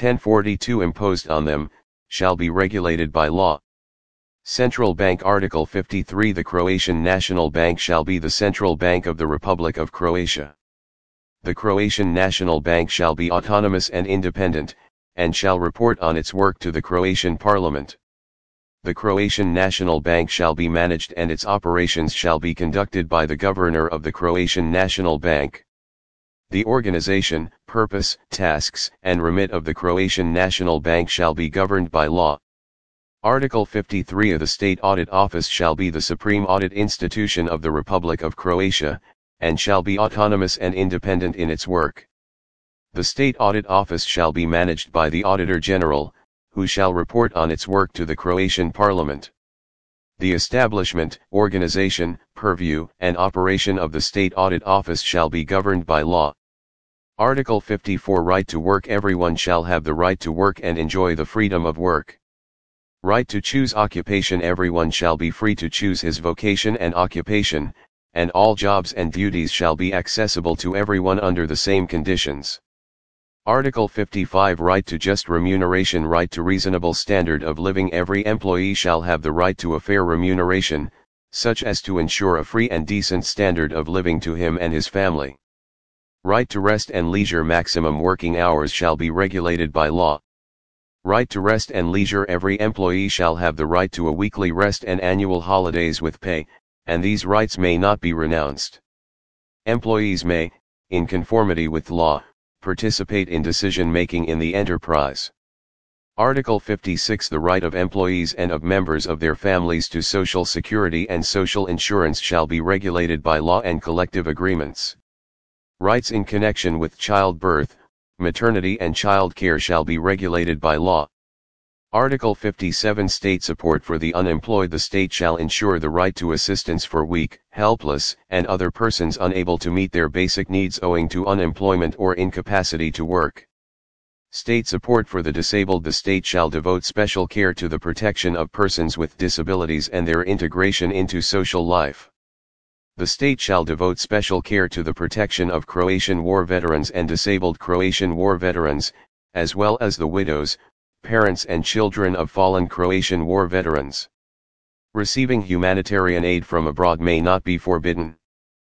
1042 imposed on them, shall be regulated by law. Central Bank Article 53 The Croatian National Bank shall be the central bank of the Republic of Croatia. The Croatian National Bank shall be autonomous and independent, and shall report on its work to the Croatian Parliament. The Croatian National Bank shall be managed and its operations shall be conducted by the Governor of the Croatian National Bank. The organization, purpose, tasks, and remit of the Croatian National Bank shall be governed by law. Article 53 of the State Audit Office shall be the supreme audit institution of the Republic of Croatia, and shall be autonomous and independent in its work. The State Audit Office shall be managed by the Auditor General, who shall report on its work to the Croatian Parliament. The establishment, organization, purview, and operation of the State Audit Office shall be governed by law. Article 54 Right to work Everyone shall have the right to work and enjoy the freedom of work. Right to choose occupation Everyone shall be free to choose his vocation and occupation, and all jobs and duties shall be accessible to everyone under the same conditions. Article 55 Right to just remuneration Right to reasonable standard of living Every employee shall have the right to a fair remuneration, such as to ensure a free and decent standard of living to him and his family. Right to rest and leisure Maximum working hours shall be regulated by law. Right to rest and leisure Every employee shall have the right to a weekly rest and annual holidays with pay, and these rights may not be renounced. Employees may, in conformity with law, participate in decision-making in the enterprise. Article 56 The right of employees and of members of their families to Social Security and social insurance shall be regulated by law and collective agreements. Rights in connection with childbirth, maternity and child care shall be regulated by law. Article 57 State support for the unemployed The state shall ensure the right to assistance for weak, helpless, and other persons unable to meet their basic needs owing to unemployment or incapacity to work. State support for the disabled The state shall devote special care to the protection of persons with disabilities and their integration into social life. The state shall devote special care to the protection of Croatian war veterans and disabled Croatian war veterans, as well as the widows, parents and children of fallen Croatian war veterans. Receiving humanitarian aid from abroad may not be forbidden.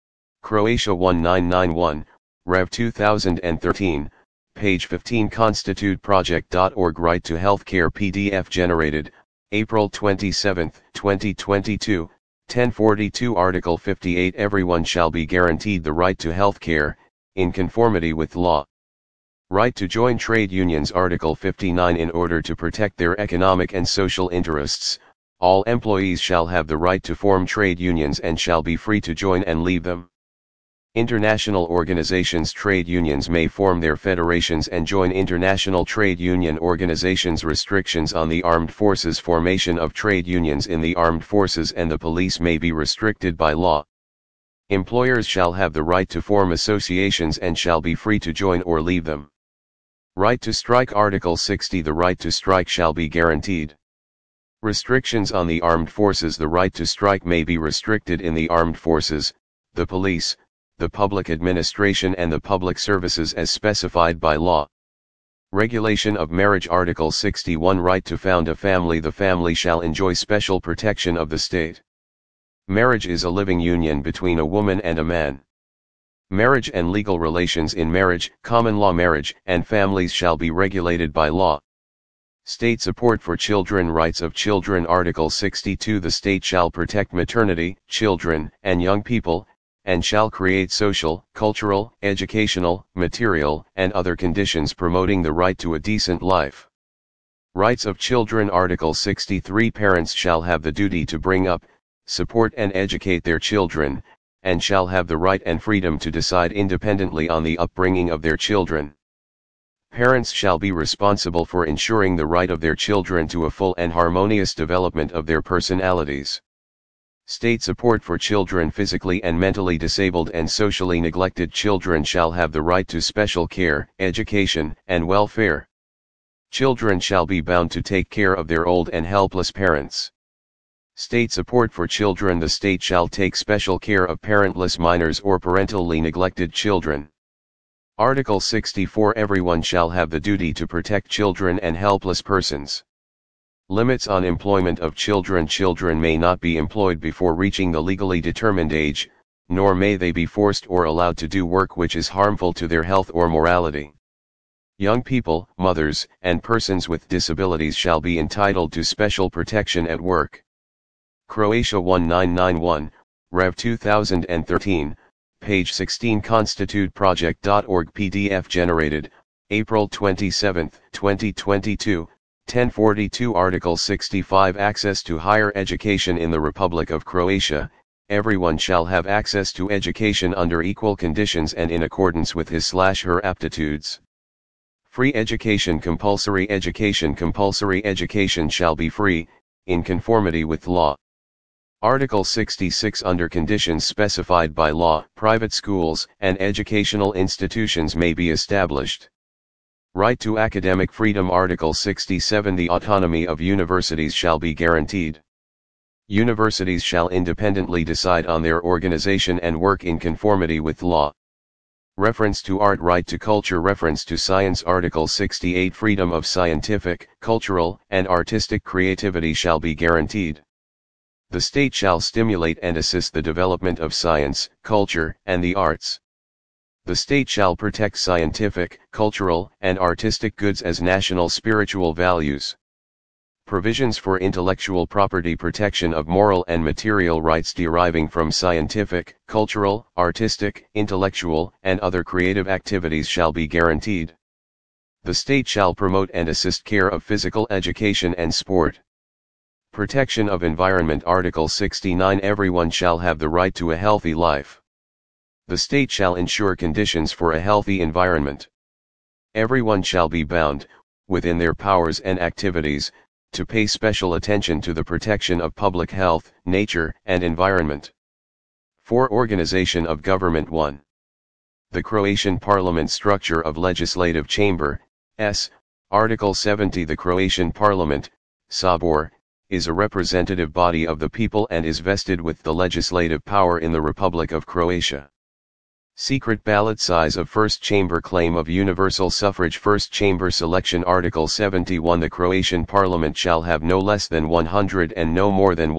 Croatia 1991, Rev 2013, page 15 constituteproject.org Right to Health Care PDF generated, April 27, 2022, 1042 Article 58 Everyone shall be guaranteed the right to health care, in conformity with law. Right to join trade unions Article 59 In order to protect their economic and social interests, all employees shall have the right to form trade unions and shall be free to join and leave them. International organizations Trade unions may form their federations and join international trade union organizations Restrictions on the armed forces Formation of trade unions in the armed forces and the police may be restricted by law. Employers shall have the right to form associations and shall be free to join or leave them. Right to strike Article 60 The right to strike shall be guaranteed. Restrictions on the armed forces The right to strike may be restricted in the armed forces, the police, the public administration and the public services as specified by law. Regulation of marriage Article 61 Right to found a family The family shall enjoy special protection of the state. Marriage is a living union between a woman and a man. Marriage and legal relations in marriage, common law marriage and families shall be regulated by law. State support for children Rights of children Article 62 The state shall protect maternity, children, and young people, and shall create social, cultural, educational, material, and other conditions promoting the right to a decent life. Rights of children Article 63 Parents shall have the duty to bring up, support and educate their children, and shall have the right and freedom to decide independently on the upbringing of their children. Parents shall be responsible for ensuring the right of their children to a full and harmonious development of their personalities. State support for children physically and mentally disabled and socially neglected children shall have the right to special care, education, and welfare. Children shall be bound to take care of their old and helpless parents. State support for children. The state shall take special care of parentless minors or parentally neglected children. Article 64. Everyone shall have the duty to protect children and helpless persons. Limits on employment of children. Children may not be employed before reaching the legally determined age, nor may they be forced or allowed to do work which is harmful to their health or morality. Young people, mothers, and persons with disabilities shall be entitled to special protection at work. Croatia 1991, Rev 2013, page 16. ConstituteProject.org PDF generated, April 27, 2022, 1042. Article 65. Access to higher education in the Republic of Croatia. Everyone shall have access to education under equal conditions and in accordance with his/her aptitudes. Free education. Compulsory education. Compulsory education shall be free, in conformity with law. Article 66. Under conditions specified by law, private schools and educational institutions may be established. Right to academic freedom. Article 67. The autonomy of universities shall be guaranteed. Universities shall independently decide on their organization and work in conformity with law. Reference to art. Right to culture. Reference to science. Article 68. Freedom of scientific, cultural, and artistic creativity shall be guaranteed. The state shall stimulate and assist the development of science, culture, and the arts. The state shall protect scientific, cultural, and artistic goods as national spiritual values. Provisions for intellectual property. Protection of moral and material rights deriving from scientific, cultural, artistic, intellectual, and other creative activities shall be guaranteed. The state shall promote and assist care of physical education and sport. Protection of environment. Article 69. Everyone shall have the right to a healthy life. The state shall ensure conditions for a healthy environment. Everyone shall be bound, within their powers and activities, to pay special attention to the protection of public health, nature, and environment. 4. Organization of government. 1. The Croatian Parliament. Structure of Legislative Chamber, S. Article 70. The Croatian Parliament, Sabor, is a representative body of the people and is vested with the legislative power in the Republic of Croatia. Secret ballot. Size of first chamber. Claim of universal suffrage. First chamber selection. Article 71. The Croatian Parliament shall have no less than 100 and no more than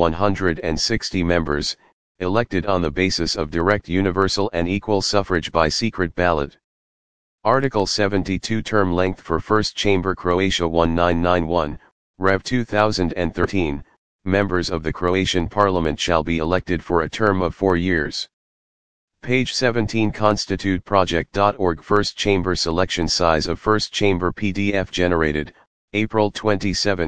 160 members, elected on the basis of direct universal and equal suffrage by secret ballot. Article 72. Term length for first chamber. Croatia 1991, Rev 2013, members of the Croatian Parliament shall be elected for a term of 4 years. Page 17. ConstituteProject.org. First chamber selection. Size of first chamber. PDF generated, April 27,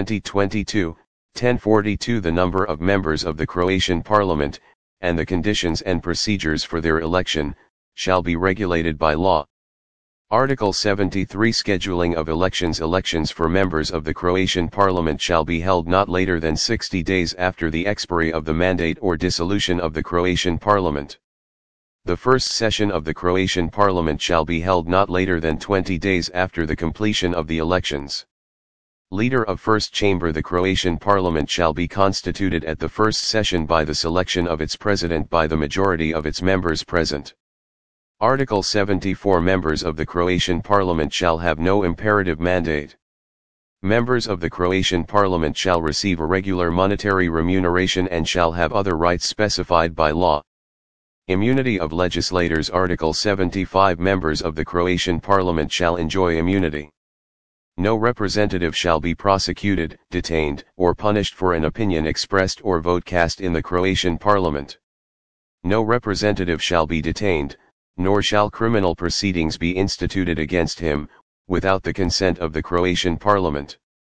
2022, 1042. The number of members of the Croatian Parliament, and the conditions and procedures for their election, shall be regulated by law. Article 73. Scheduling of elections. Elections for members of the Croatian Parliament shall be held not later than 60 days after the expiry of the mandate or dissolution of the Croatian Parliament. The first session of the Croatian Parliament shall be held not later than 20 days after the completion of the elections. Leader of First Chamber. The Croatian Parliament shall be constituted at the first session by the selection of its president by the majority of its members present. Article 74. Members of the Croatian Parliament shall have no imperative mandate. Members of the Croatian Parliament shall receive a regular monetary remuneration and shall have other rights specified by law. Immunity of legislators. Article 75. Members of the Croatian Parliament shall enjoy immunity. No representative shall be prosecuted, detained, or punished for an opinion expressed or vote cast in the Croatian Parliament. No representative shall be detained, nor shall criminal proceedings be instituted against him, without the consent of the Croatian Parliament.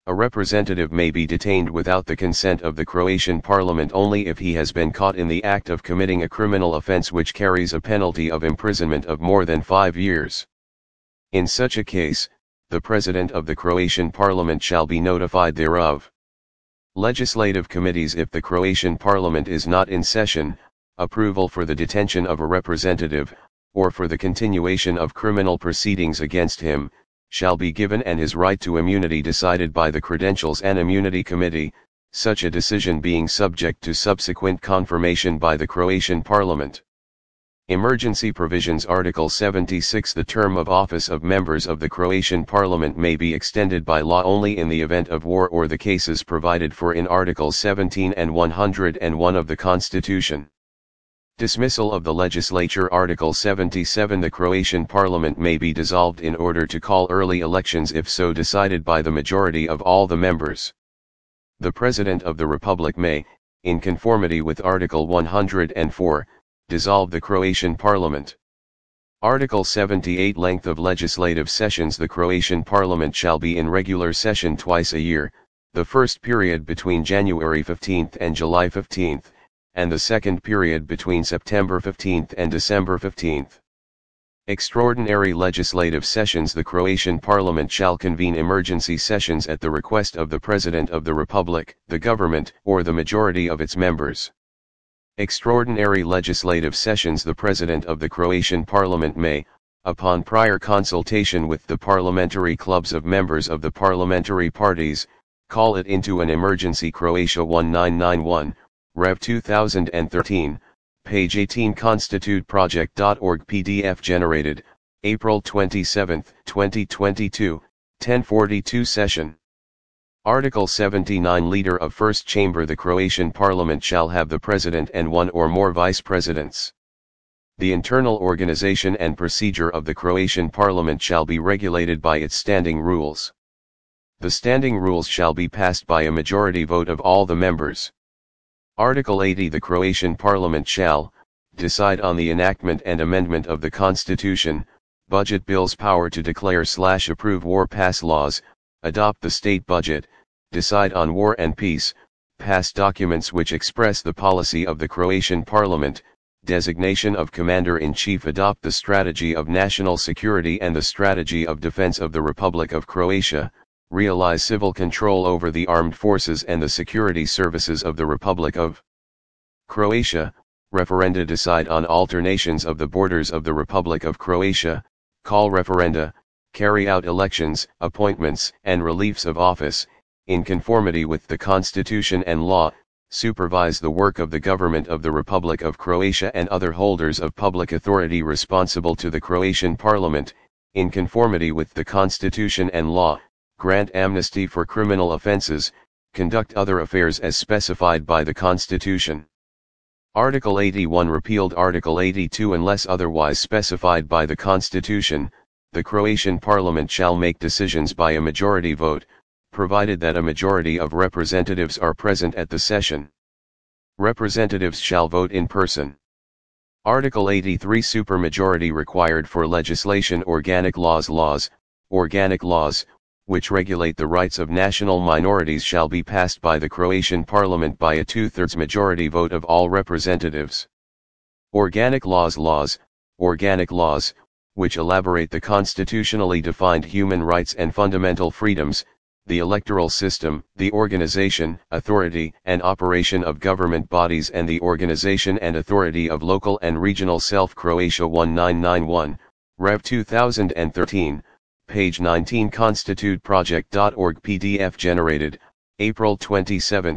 A representative may be detained without the consent of the Croatian parliament only if he has been caught in the act of committing a criminal offense which carries a penalty of imprisonment of more than 5 years. In such a case, the President of the Croatian parliament shall be notified thereof. Legislative committees. If the Croatian parliament is not in session, approval for the detention of a representative, or for the continuation of criminal proceedings against him, shall be given and his right to immunity decided by the Credentials and Immunity Committee, such a decision being subject to subsequent confirmation by the Croatian Parliament. Emergency Provisions. Article 76. The term of office of members of the Croatian Parliament may be extended by law only in the event of war or the cases provided for in Articles 17 and 101 of the Constitution. Dismissal of the legislature. Article 77. The Croatian Parliament may be dissolved in order to call early elections if so decided by the majority of all the members. The President of the Republic may, in conformity with Article 104, dissolve the Croatian Parliament. Article 78. Length of legislative sessions. The Croatian Parliament shall be in regular session twice a year, the first period between January 15 and July 15, and the second period between September 15 and December 15. Extraordinary legislative sessions. The Croatian Parliament shall convene emergency sessions at the request of the President of the Republic, the government, or the majority of its members. Extraordinary legislative sessions. The President of the Croatian Parliament may, upon prior consultation with the parliamentary clubs of members of the parliamentary parties, call it into an emergency. Croatia 1991. Rev 2013, page 18. ConstituteProject.org. PDF generated, April 27, 2022, 1042 session. Article 79. Leader of First Chamber. The Croatian Parliament shall have the President and one or more Vice Presidents. The internal organization and procedure of the Croatian Parliament shall be regulated by its standing rules. The standing rules shall be passed by a majority vote of all the members. Article 80. The Croatian Parliament shall decide on the enactment and amendment of the Constitution, budget bills, power to declare/approve war, pass laws, adopt the state budget, decide on war and peace, pass documents which express the policy of the Croatian Parliament, designation of Commander-in-Chief, adopt the strategy of national security and the strategy of defense of the Republic of Croatia, realize civil control over the armed forces and the security services of the Republic of Croatia, referenda, decide on alternations of the borders of the Republic of Croatia, call referenda, carry out elections, appointments, and reliefs of office, in conformity with the Constitution and law, supervise the work of the government of the Republic of Croatia and other holders of public authority responsible to the Croatian Parliament, in conformity with the Constitution and law, grant amnesty for criminal offenses, conduct other affairs as specified by the Constitution. Article 81 repealed. Article 82. Unless otherwise specified by the Constitution, the Croatian Parliament shall make decisions by a majority vote, provided that a majority of representatives are present at the session. Representatives shall vote in person. Article 83. Supermajority required for legislation. Organic laws. Organic laws, which regulate the rights of national minorities, shall be passed by the Croatian Parliament by a 2/3 majority vote of all representatives. Organic laws. Organic laws, which elaborate the constitutionally defined human rights and fundamental freedoms, the electoral system, the organization, authority, and operation of government bodies, and the organization and authority of local and regional self. Croatia 1991, Rev 2013, page 19. ConstituteProject.org. PDF generated, April 27,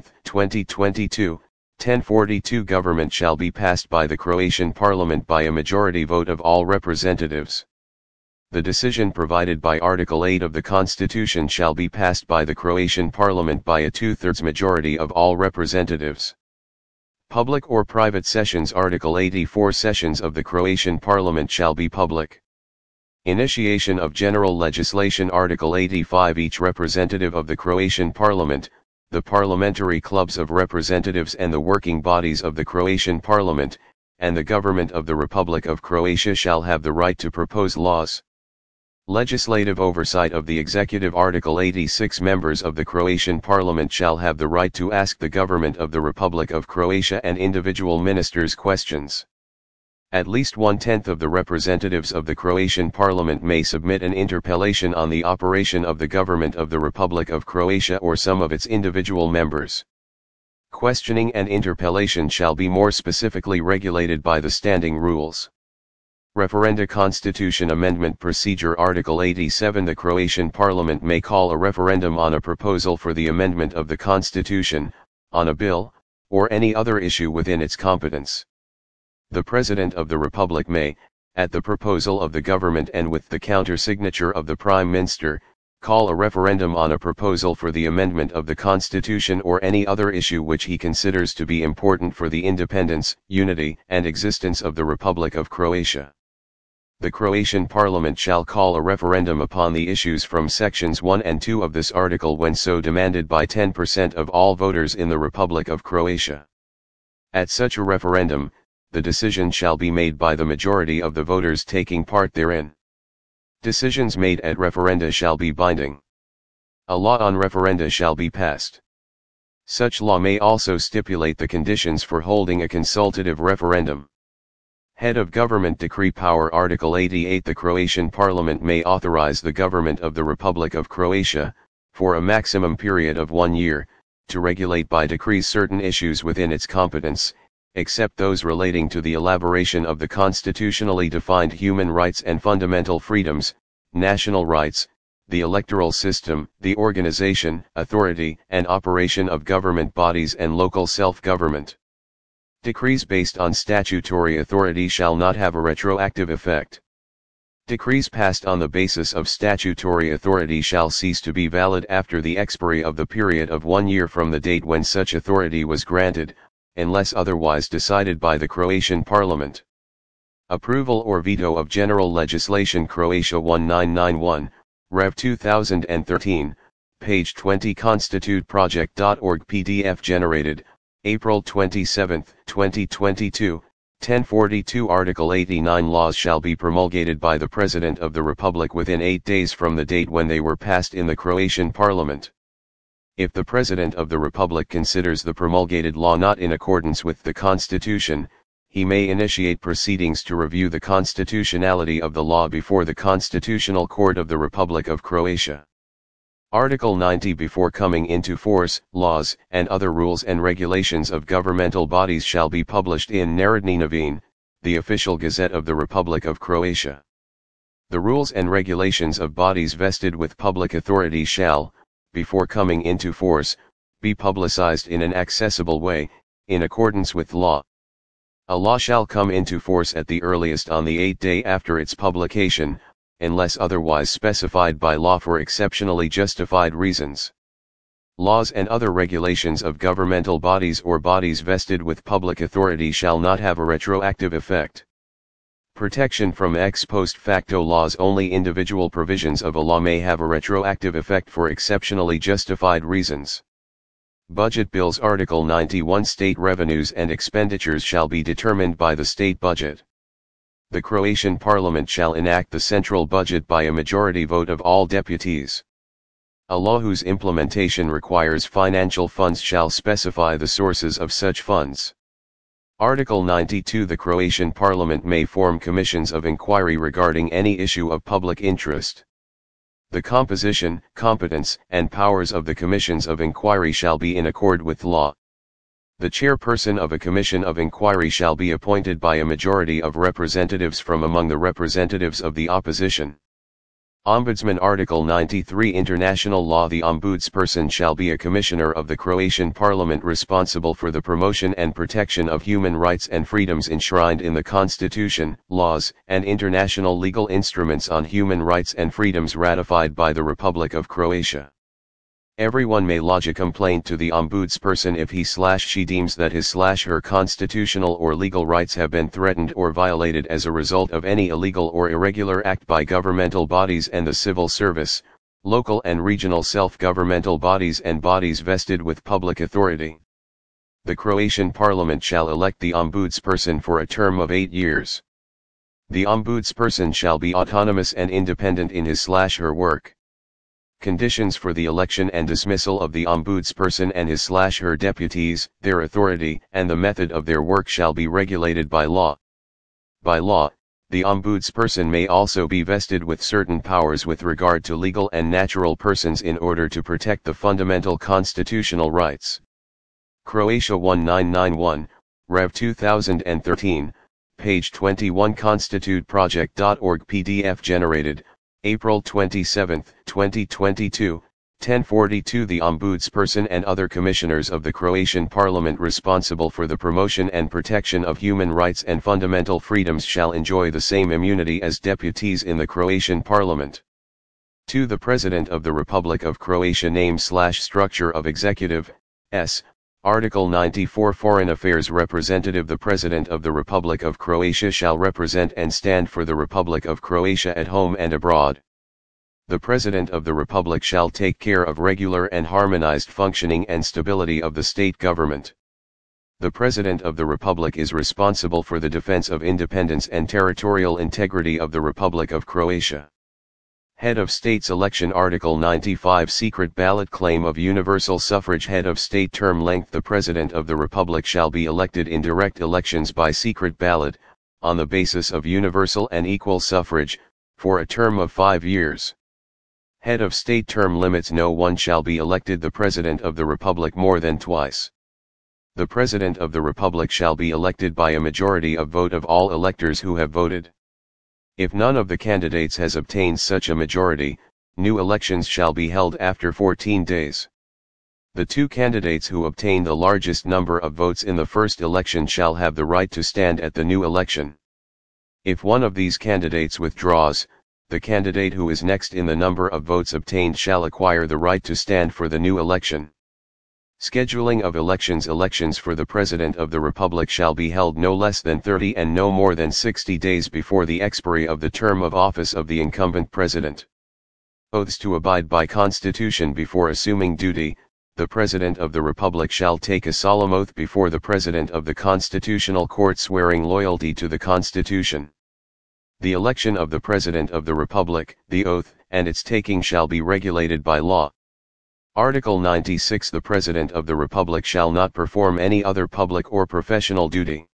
2022, 1042. Government shall be passed by the Croatian Parliament by a majority vote of all representatives. The decision provided by Article 8 of the Constitution shall be passed by the Croatian Parliament by a 2/3 majority of all representatives. Public or private sessions. Article 84. Sessions of the Croatian Parliament shall be public. Initiation of general legislation. Article 85. Each representative of the Croatian Parliament, the parliamentary clubs of representatives and the working bodies of the Croatian Parliament, and the government of the Republic of Croatia shall have the right to propose laws. Legislative oversight of the executive. Article 86. Members of the Croatian Parliament shall have the right to ask the government of the Republic of Croatia and individual ministers questions. At least 1/10 of the representatives of the Croatian Parliament may submit an interpellation on the operation of the government of the Republic of Croatia or some of its individual members. Questioning and interpellation shall be more specifically regulated by the standing rules. Referenda. Constitution Amendment Procedure. Article 87. The Croatian Parliament may call a referendum on a proposal for the amendment of the Constitution, on a bill, or any other issue within its competence. The President of the Republic may, at the proposal of the government and with the counter-signature of the Prime Minister, call a referendum on a proposal for the amendment of the Constitution or any other issue which he considers to be important for the independence, unity, and existence of the Republic of Croatia. The Croatian Parliament shall call a referendum upon the issues from sections 1 and 2 of this article when so demanded by 10% of all voters in the Republic of Croatia. At such a referendum, the decision shall be made by the majority of the voters taking part therein. Decisions made at referenda shall be binding. A law on referenda shall be passed. Such law may also stipulate the conditions for holding a consultative referendum. Head of Government Decree Power. Article 88. The Croatian Parliament may authorize the government of the Republic of Croatia, for a maximum period of 1 year, to regulate by decrees certain issues within its competence, except those relating to the elaboration of the constitutionally defined human rights and fundamental freedoms, national rights, the electoral system, the organization, authority, and operation of government bodies and local self-government. Decrees based on statutory authority shall not have a retroactive effect. Decrees passed on the basis of statutory authority shall cease to be valid after the expiry of the period of 1 year from the date when such authority was granted, unless otherwise decided by the Croatian Parliament. Approval or veto of general legislation. Croatia 1991, Rev 2013, page 20. ConstituteProject.org. PDF generated, April 27, 2022, 10:42. Article 89. Laws shall be promulgated by the President of the Republic within 8 days from the date when they were passed in the Croatian Parliament. If the President of the Republic considers the promulgated law not in accordance with the Constitution, he may initiate proceedings to review the constitutionality of the law before the Constitutional Court of the Republic of Croatia. Article 90. Before coming into force, laws and other rules and regulations of governmental bodies shall be published in Narodni Novine, the official gazette of the Republic of Croatia. The rules and regulations of bodies vested with public authority shall, before coming into force, be publicized in an accessible way, in accordance with law. A law shall come into force at the earliest on the 8th day after its publication, unless otherwise specified by law for exceptionally justified reasons. Laws and other regulations of governmental bodies or bodies vested with public authority shall not have a retroactive effect. Protection from ex post facto laws. Only individual provisions of a law may have a retroactive effect for exceptionally justified reasons. Budget bills. Article 91. State revenues and expenditures shall be determined by the state budget. The Croatian Parliament shall enact the central budget by a majority vote of all deputies. A law whose implementation requires financial funds shall specify the sources of such funds. Article 92. The Croatian Parliament may form commissions of inquiry regarding any issue of public interest. The composition, competence, and powers of the commissions of inquiry shall be in accord with law. The chairperson of a commission of inquiry shall be appointed by a majority of representatives from among the representatives of the opposition. Ombudsman. Article 93. International law. The ombudsperson shall be a commissioner of the Croatian Parliament responsible for the promotion and protection of human rights and freedoms enshrined in the Constitution, laws, and international legal instruments on human rights and freedoms ratified by the Republic of Croatia. Everyone may lodge a complaint to the ombudsperson if he/she deems that his/her constitutional or legal rights have been threatened or violated as a result of any illegal or irregular act by governmental bodies and the civil service, local and regional self-governmental bodies and bodies vested with public authority. The Croatian Parliament shall elect the ombudsperson for a term of 8 years. The ombudsperson shall be autonomous and independent in his/her work. Conditions for the election and dismissal of the ombudsperson and his/her deputies, their authority, and the method of their work shall be regulated by law. By law, the ombudsperson may also be vested with certain powers with regard to legal and natural persons in order to protect the fundamental constitutional rights. Croatia 1991, Rev 2013, page 21 constituteproject.org PDF generated, April 27, 2022, 10:42. The ombudsperson and other commissioners of the Croatian Parliament responsible for the promotion and protection of human rights and fundamental freedoms shall enjoy the same immunity as deputies in the Croatian Parliament. 2. The President of the Republic of Croatia name/structure of Executive, S. Article 94 Foreign Affairs Representative. The President of the Republic of Croatia shall represent and stand for the Republic of Croatia at home and abroad. The President of the Republic shall take care of regular and harmonized functioning and stability of the state government. The President of the Republic is responsible for the defense of independence and territorial integrity of the Republic of Croatia. Head of State's election. Article 95 Secret ballot claim of universal suffrage. Head of state term length. The President of the Republic shall be elected in direct elections by secret ballot, on the basis of universal and equal suffrage, for a term of 5 years. Head of state term limits. No one shall be elected the President of the Republic more than twice. The President of the Republic shall be elected by a majority of vote of all electors who have voted. If none of the candidates has obtained such a majority, new elections shall be held after 14 days. The 2 candidates who obtain the largest number of votes in the first election shall have the right to stand at the new election. If one of these candidates withdraws, the candidate who is next in the number of votes obtained shall acquire the right to stand for the new election. Scheduling of elections. Elections for the President of the Republic shall be held no less than 30 and no more than 60 days before the expiry of the term of office of the incumbent President. Oaths to abide by Constitution. Before assuming duty, the President of the Republic shall take a solemn oath before the President of the Constitutional Court swearing loyalty to the Constitution. The election of the President of the Republic, the oath, and its taking shall be regulated by law. Article 96 The President of the Republic shall not perform any other public or professional duty.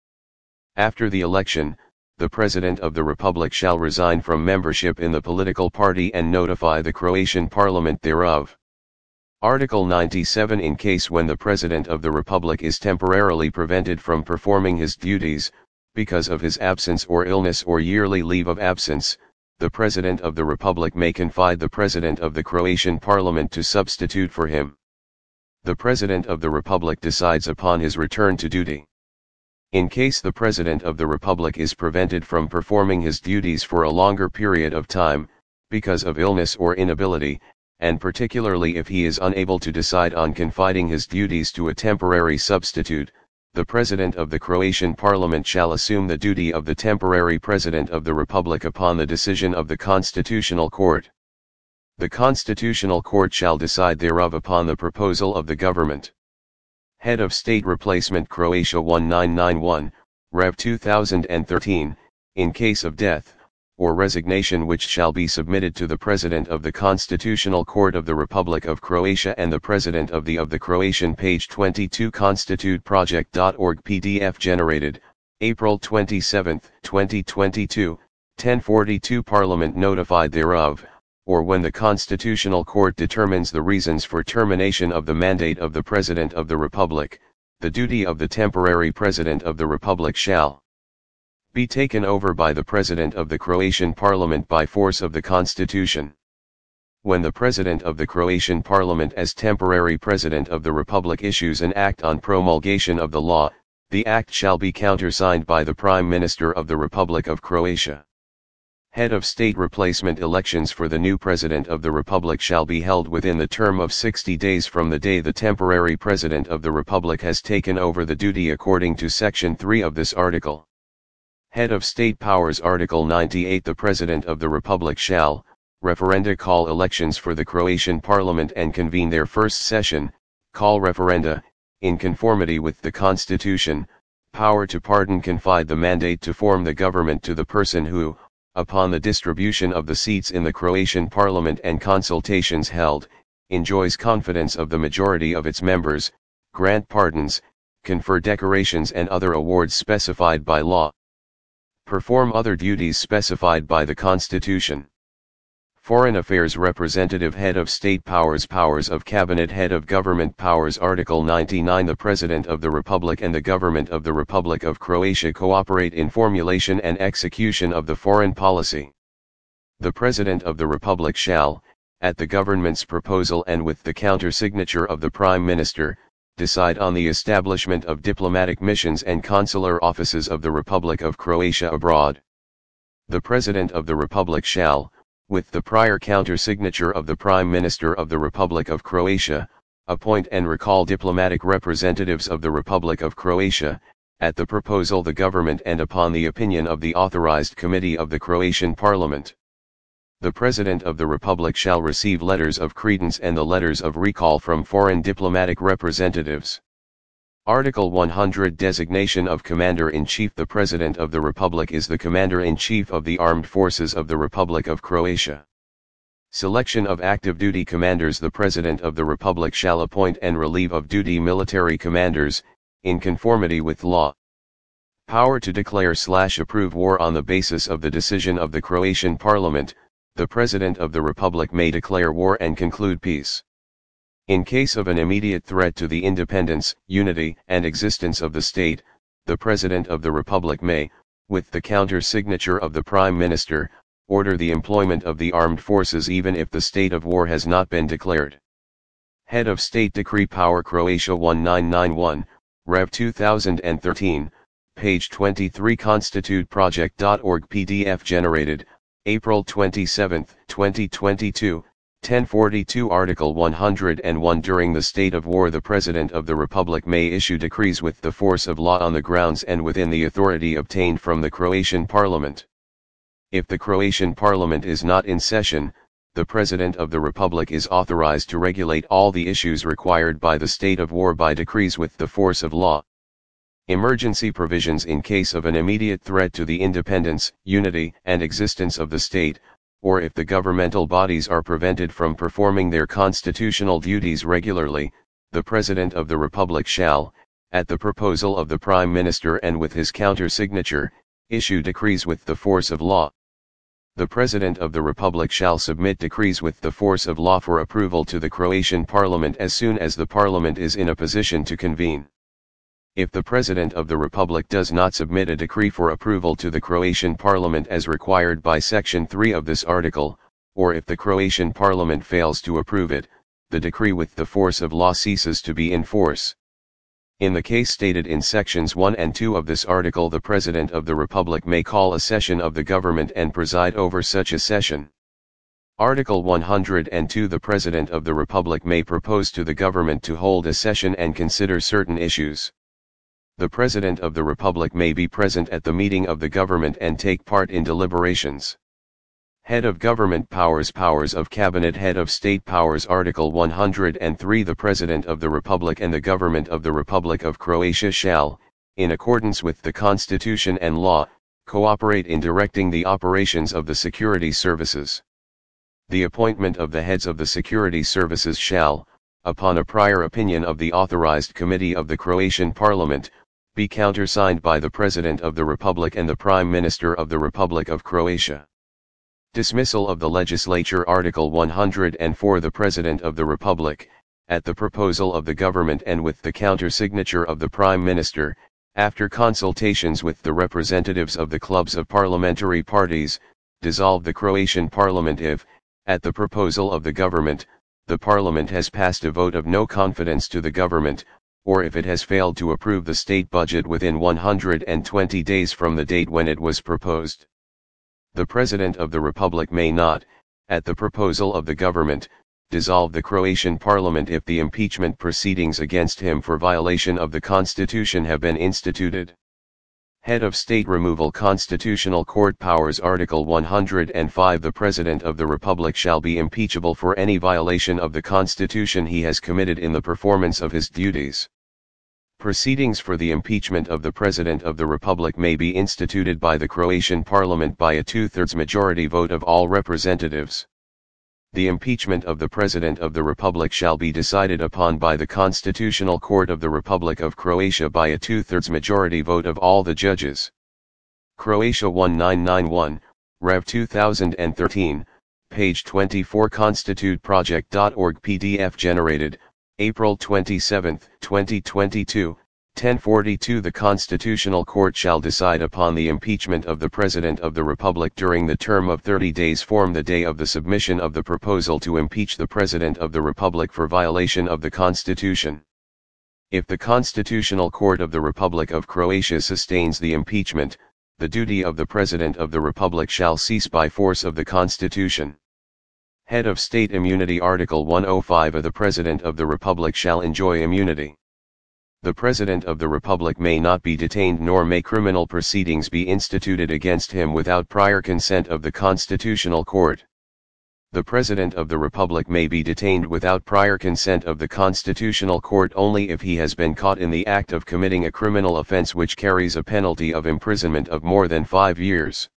After the election, the President of the Republic shall resign from membership in the political party and notify the Croatian Parliament thereof. Article 97 In case when the President of the Republic is temporarily prevented from performing his duties, because of his absence or illness or yearly leave of absence, the President of the Republic may confide the President of the Croatian Parliament to substitute for him. The President of the Republic decides upon his return to duty. In case the President of the Republic is prevented from performing his duties for a longer period of time, because of illness or inability, and particularly if he is unable to decide on confiding his duties to a temporary substitute, the President of the Croatian Parliament shall assume the duty of the temporary President of the Republic upon the decision of the Constitutional Court. The Constitutional Court shall decide thereof upon the proposal of the government. Head of State Replacement. Croatia 1991, Rev 2013, in case of death, or resignation which shall be submitted to the President of the Constitutional Court of the Republic of Croatia and the President of the Croatian. Page 22 constituteproject.org PDF generated, April 27, 2022, 10:42 Parliament notified thereof, or when the Constitutional Court determines the reasons for termination of the mandate of the President of the Republic, the duty of the temporary President of the Republic shall be taken over by the President of the Croatian Parliament by force of the Constitution. When the President of the Croatian Parliament as temporary President of the Republic issues an act on promulgation of the law, the act shall be countersigned by the Prime Minister of the Republic of Croatia. Head of State Replacement. Elections for the new President of the Republic shall be held within the term of 60 days from the day the temporary President of the Republic has taken over the duty according to Section 3 of this article. Head of State Powers. Article 98 The President of the Republic shall, referenda call elections for the Croatian Parliament and convene their first session, call referenda, in conformity with the Constitution, Power to pardon confide the mandate to form the government to the person who, upon the distribution of the seats in the Croatian parliament and consultations held, enjoys confidence of the majority of its members, grant pardons, confer decorations and other awards specified by law. Perform other duties specified by the Constitution. Foreign Affairs Representative Head of State Powers Powers of Cabinet Head of Government Powers Article 99 The President of the Republic and the Government of the Republic of Croatia cooperate in formulation and execution of the foreign policy. The President of the Republic shall, at the government's proposal and with the counter-signature of the Prime Minister, decide on the establishment of diplomatic missions and consular offices of the Republic of Croatia abroad. The President of the Republic shall, with the prior counter-signature of the Prime Minister of the Republic of Croatia, appoint and recall diplomatic representatives of the Republic of Croatia, at the proposal the government and upon the opinion of the authorized committee of the Croatian Parliament. The President of the Republic shall receive letters of credence and the letters of recall from foreign diplomatic representatives. Article 100 Designation of Commander-in-Chief. The President of the Republic is the Commander-in-Chief of the Armed Forces of the Republic of Croatia. Selection of active duty commanders. The President of the Republic shall appoint and relieve of duty military commanders, in conformity with law. Power to declare/approve war on the basis of the decision of the Croatian Parliament. The President of the Republic may declare war and conclude peace. In case of an immediate threat to the independence, unity, and existence of the state, the President of the Republic may, with the counter-signature of the Prime Minister, order the employment of the armed forces even if the state of war has not been declared. Head of State Decree Power Croatia 1991, Rev 2013, page 23 constituteproject.org PDF generated, April 27, 2022, 1042 Article 101 During the state of war the President of the Republic may issue decrees with the force of law on the grounds and within the authority obtained from the Croatian Parliament. If the Croatian Parliament is not in session, the President of the Republic is authorized to regulate all the issues required by the state of war by decrees with the force of law. Emergency provisions in case of an immediate threat to the independence, unity, and existence of the state, or if the governmental bodies are prevented from performing their constitutional duties regularly, the President of the Republic shall, at the proposal of the Prime Minister and with his counter-signature, issue decrees with the force of law. The President of the Republic shall submit decrees with the force of law for approval to the Croatian Parliament as soon as the Parliament is in a position to convene. If the President of the Republic does not submit a decree for approval to the Croatian Parliament as required by Section 3 of this article, or if the Croatian Parliament fails to approve it, the decree with the force of law ceases to be in force. In the case stated in Sections 1 and 2 of this article, the President of the Republic may call a session of the government and preside over such a session. Article 102 The President of the Republic may propose to the government to hold a session and consider certain issues. The President of the Republic may be present at the meeting of the government and take part in deliberations. Head of Government Powers Powers of Cabinet Head of State Powers Article 103 The President of the Republic and the Government of the Republic of Croatia shall, in accordance with the Constitution and law, cooperate in directing the operations of the security services. The appointment of the heads of the security services shall, upon a prior opinion of the authorized committee of the Croatian Parliament, be countersigned by the President of the Republic and the Prime Minister of the Republic of Croatia. Dismissal of the legislature Article 104 The President of the Republic, at the proposal of the government and with the counter-signature of the Prime Minister, after consultations with the representatives of the clubs of parliamentary parties, dissolve the Croatian Parliament if, at the proposal of the government, the Parliament has passed a vote of no confidence to the government, or if it has failed to approve the state budget within 120 days from the date when it was proposed. The President of the Republic may not, at the proposal of the government, dissolve the Croatian Parliament if the impeachment proceedings against him for violation of the Constitution have been instituted. Head of State Removal Constitutional Court Powers Article 105 The President of the Republic shall be impeachable for any violation of the Constitution he has committed in the performance of his duties. Proceedings for the impeachment of the President of the Republic may be instituted by the Croatian Parliament by a two-thirds majority vote of all representatives. The impeachment of the President of the Republic shall be decided upon by the Constitutional Court of the Republic of Croatia by a two-thirds majority vote of all the judges. Croatia 1991, Rev 2013, page 24 constituteproject.org PDF generated, April 27, 2022, 10:42 The Constitutional Court shall decide upon the impeachment of the President of the Republic during the term of 30 days from the day of the submission of the proposal to impeach the President of the Republic for violation of the Constitution. If the Constitutional Court of the Republic of Croatia sustains the impeachment, the duty of the President of the Republic shall cease by force of the Constitution. Head of State Immunity Article 105 of the President of the Republic shall enjoy immunity. The President of the Republic may not be detained nor may criminal proceedings be instituted against him without prior consent of the Constitutional Court. The President of the Republic may be detained without prior consent of the Constitutional Court only if he has been caught in the act of committing a criminal offense which carries a penalty of imprisonment of more than 5 years.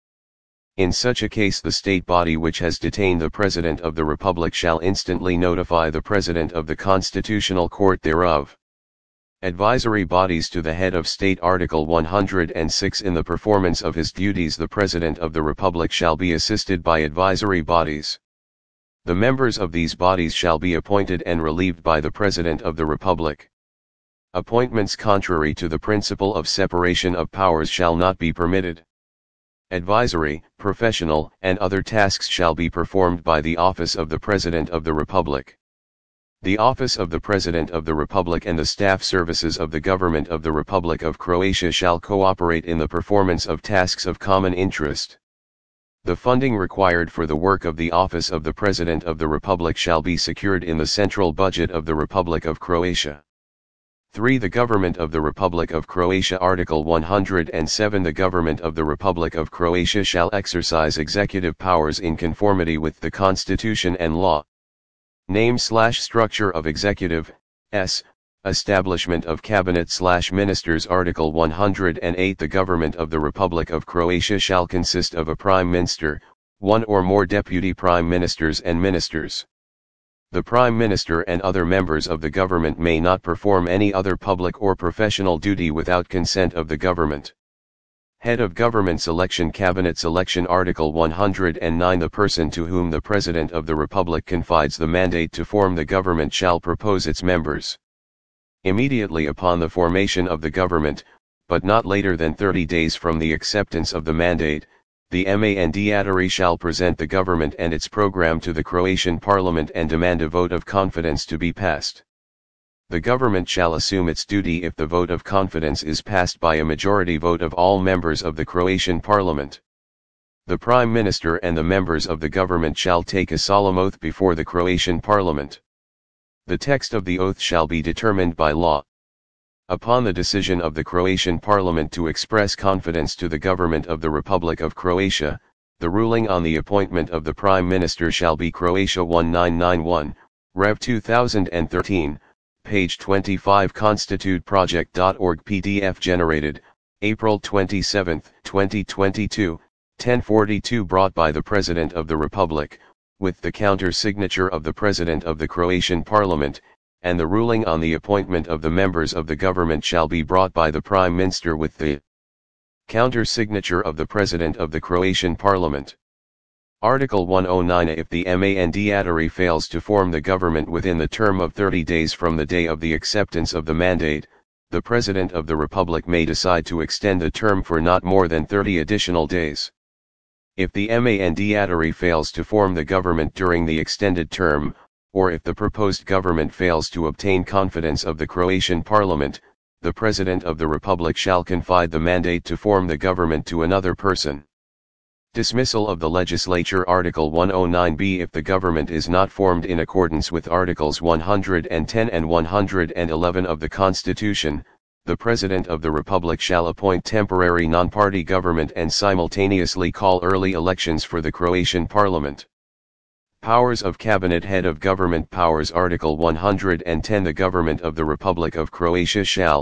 In such a case the state body which has detained the President of the Republic shall instantly notify the President of the Constitutional Court thereof. Advisory bodies to the head of state Article 106 In the performance of his duties the President of the Republic shall be assisted by advisory bodies. The members of these bodies shall be appointed and relieved by the President of the Republic. Appointments contrary to the principle of separation of powers shall not be permitted. Advisory, professional, and other tasks shall be performed by the Office of the President of the Republic. The Office of the President of the Republic and the staff services of the Government of the Republic of Croatia shall cooperate in the performance of tasks of common interest. The funding required for the work of the Office of the President of the Republic shall be secured in the central budget of the Republic of Croatia. 3. The Government of the Republic of Croatia Article 107 The Government of the Republic of Croatia shall exercise executive powers in conformity with the Constitution and law. Name/structure of Executive, S. Establishment of Cabinet/Ministers Article 108 The Government of the Republic of Croatia shall consist of a Prime Minister, one or more Deputy Prime Ministers and Ministers. The Prime Minister and other members of the government may not perform any other public or professional duty without consent of the government. Head of Government Selection Cabinet Selection Article 109 The person to whom the President of the Republic confides the mandate to form the government shall propose its members. Immediately upon the formation of the government, but not later than 30 days from the acceptance of the mandate, the mandatory shall present the government and its program to the Croatian Parliament and demand a vote of confidence to be passed. The government shall assume its duty if the vote of confidence is passed by a majority vote of all members of the Croatian Parliament. The Prime Minister and the members of the government shall take a solemn oath before the Croatian Parliament. The text of the oath shall be determined by law. Upon the decision of the Croatian Parliament to express confidence to the Government of the Republic of Croatia, the ruling on the appointment of the Prime Minister shall be Croatia 1991, Rev 2013, page 25 constituteproject.org PDF generated, April 27, 2022, 10:42 brought by the President of the Republic, with the counter-signature of the President of the Croatian Parliament, and the ruling on the appointment of the members of the government shall be brought by the Prime Minister with the counter-signature of the President of the Croatian Parliament. Article 109 If the mandatory fails to form the government within the term of 30 days from the day of the acceptance of the mandate, the President of the Republic may decide to extend the term for not more than 30 additional days. If the mandatory fails to form the government during the extended term, or if the proposed government fails to obtain confidence of the Croatian Parliament, the President of the Republic shall confide the mandate to form the government to another person. Dismissal of the legislature Article 109b If the government is not formed in accordance with Articles 110 and 111 of the Constitution, the President of the Republic shall appoint temporary non-party government and simultaneously call early elections for the Croatian Parliament. Powers of Cabinet Head of Government Powers Article 110 The Government of the Republic of Croatia shall,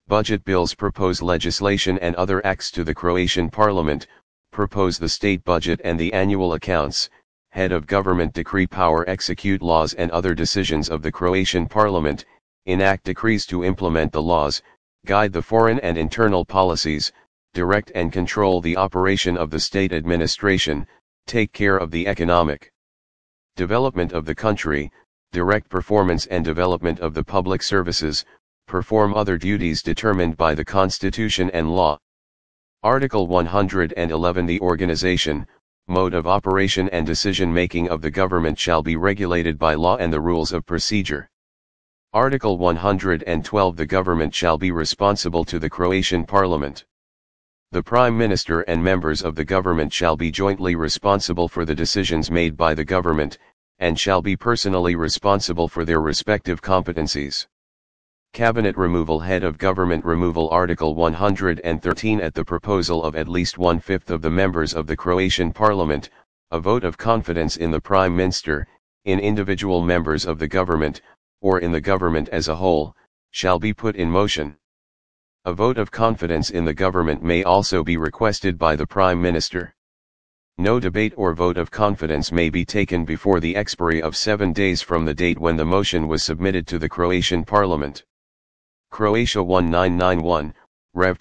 Budget bills propose legislation and other acts to the Croatian parliament, propose the state budget and the annual accounts. Head of government decree power execute laws and other decisions of the Croatian parliament, enact decrees to implement the laws, guide the foreign and internal policies, direct and control the operation of the state administration, take care of the economic development of the country, direct performance and development of the public services, perform other duties determined by the Constitution and law. Article 111. The organization, mode of operation and decision-making of the government shall be regulated by law and the rules of procedure. Article 112. The government shall be responsible to the Croatian Parliament. The Prime Minister and members of the government shall be jointly responsible for the decisions made by the government, and shall be personally responsible for their respective competencies. Cabinet removal. Head of government removal. Article 113. At the proposal of at least 1/5 of the members of the Croatian Parliament, a vote of confidence in the Prime Minister, in individual members of the government, or in the government as a whole, shall be put in motion. A vote of confidence in the government may also be requested by the Prime Minister. No debate or vote of confidence may be taken before the expiry of 7 days from the date when the motion was submitted to the Croatian Parliament. Croatia 1991, Rev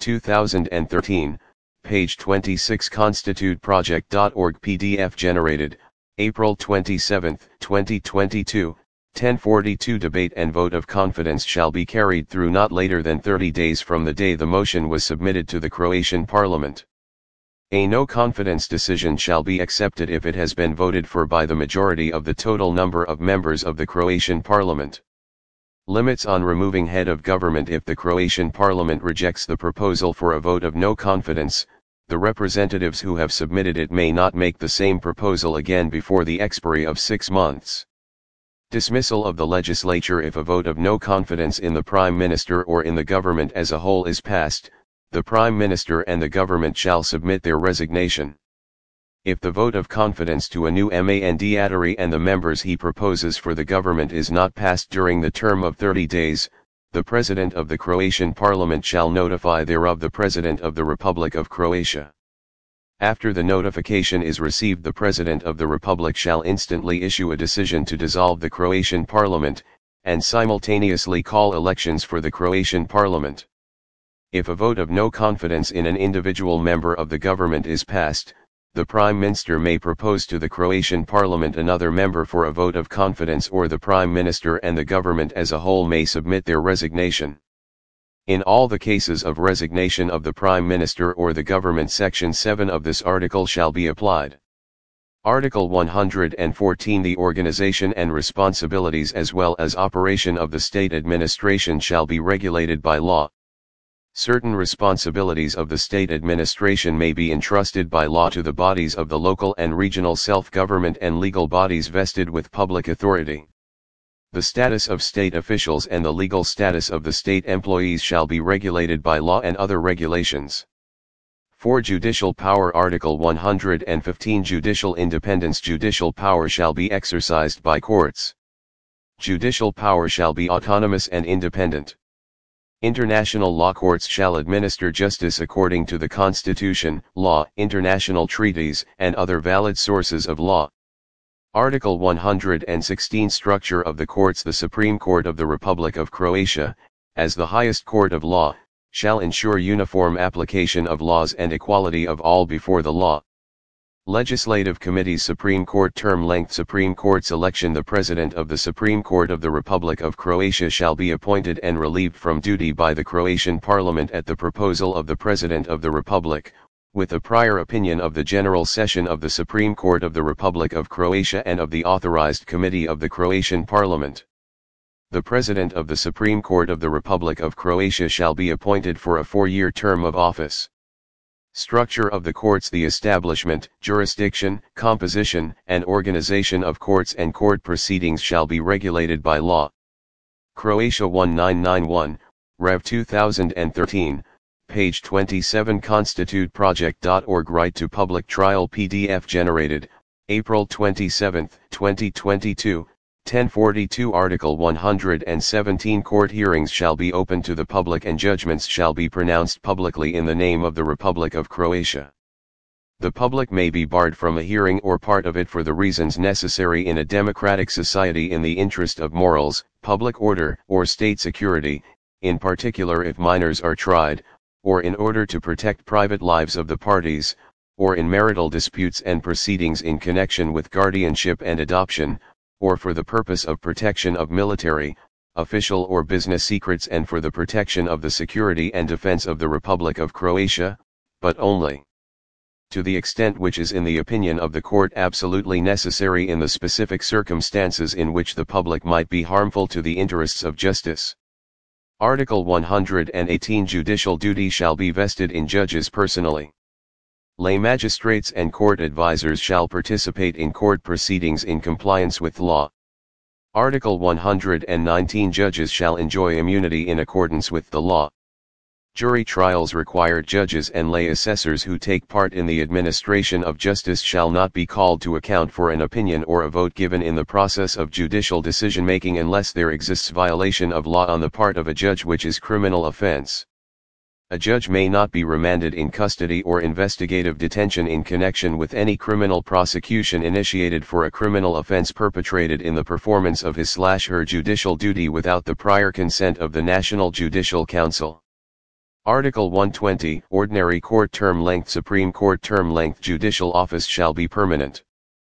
2013, page 26. ConstituteProject.org. PDF generated, April 27, 2022. 1042. Debate and vote of confidence shall be carried through not later than 30 days from the day the motion was submitted to the Croatian Parliament. A no confidence decision shall be accepted if it has been voted for by the majority of the total number of members of the Croatian Parliament. Limits on removing head of government. If the Croatian Parliament rejects the proposal for a vote of no confidence, the representatives who have submitted it may not make the same proposal again before the expiry of 6 months. Dismissal of the legislature. If a vote of no confidence in the Prime Minister or in the government as a whole is passed, the Prime Minister and the government shall submit their resignation. If the vote of confidence to a new Mandatary and the members he proposes for the government is not passed during the term of 30 days, the President of the Croatian Parliament shall notify thereof the President of the Republic of Croatia. After the notification is received, the President of the Republic shall instantly issue a decision to dissolve the Croatian Parliament, and simultaneously call elections for the Croatian Parliament. If a vote of no confidence in an individual member of the government is passed, the Prime Minister may propose to the Croatian Parliament another member for a vote of confidence, or the Prime Minister and the government as a whole may submit their resignation. In all the cases of resignation of the Prime Minister or the government, Section 7 of this article shall be applied. Article 114. The organization and responsibilities as well as operation of the state administration shall be regulated by law. Certain responsibilities of the state administration may be entrusted by law to the bodies of the local and regional self-government and legal bodies vested with public authority. The status of state officials and the legal status of the state employees shall be regulated by law and other regulations. For judicial power. Article 115. Judicial independence. Judicial power shall be exercised by courts. Judicial power shall be autonomous and independent. International law. Courts shall administer justice according to the Constitution, law, international treaties, and other valid sources of law. Article 116. Structure of the courts. The Supreme Court of the Republic of Croatia, as the highest court of law, shall ensure uniform application of laws and equality of all before the law. Legislative Committees. Supreme Court term length. Supreme Court's election. The President of the Supreme Court of the Republic of Croatia shall be appointed and relieved from duty by the Croatian Parliament at the proposal of the President of the Republic, with a prior opinion of the General Session of the Supreme Court of the Republic of Croatia and of the authorized committee of the Croatian Parliament. The President of the Supreme Court of the Republic of Croatia shall be appointed for a 4-year term of office. Structure of the courts. The establishment, jurisdiction, composition, and organization of courts and court proceedings shall be regulated by law. Croatia 1991, Rev 2013, page 27. ConstituteProject.org. Right to public trial. PDF generated, April 27, 2022, 1042 Article 117 Court hearings shall be open to the public and judgments shall be pronounced publicly in the name of the Republic of Croatia. The public may be barred from a hearing or part of it for the reasons necessary in a democratic society in the interest of morals, public order, or state security, in particular if minors are tried, or in order to protect private lives of the parties, or in marital disputes and proceedings in connection with guardianship and adoption, or for the purpose of protection of military, official or business secrets and for the protection of the security and defense of the Republic of Croatia, but only to the extent which is in the opinion of the court absolutely necessary in the specific circumstances in which the public might be harmful to the interests of justice. Article 118 Judicial duty shall be vested in judges personally. Lay magistrates and court advisors shall participate in court proceedings in compliance with law. Article 119 Judges shall enjoy immunity in accordance with the law. Jury trials require judges and lay assessors who take part in the administration of justice shall not be called to account for an opinion or a vote given in the process of judicial decision-making unless there exists violation of law on the part of a judge which is criminal offense. A judge may not be remanded in custody or investigative detention in connection with any criminal prosecution initiated for a criminal offense perpetrated in the performance of his/her judicial duty without the prior consent of the National Judicial Council. Article 120 Ordinary court term length Supreme Court term length Judicial office shall be permanent.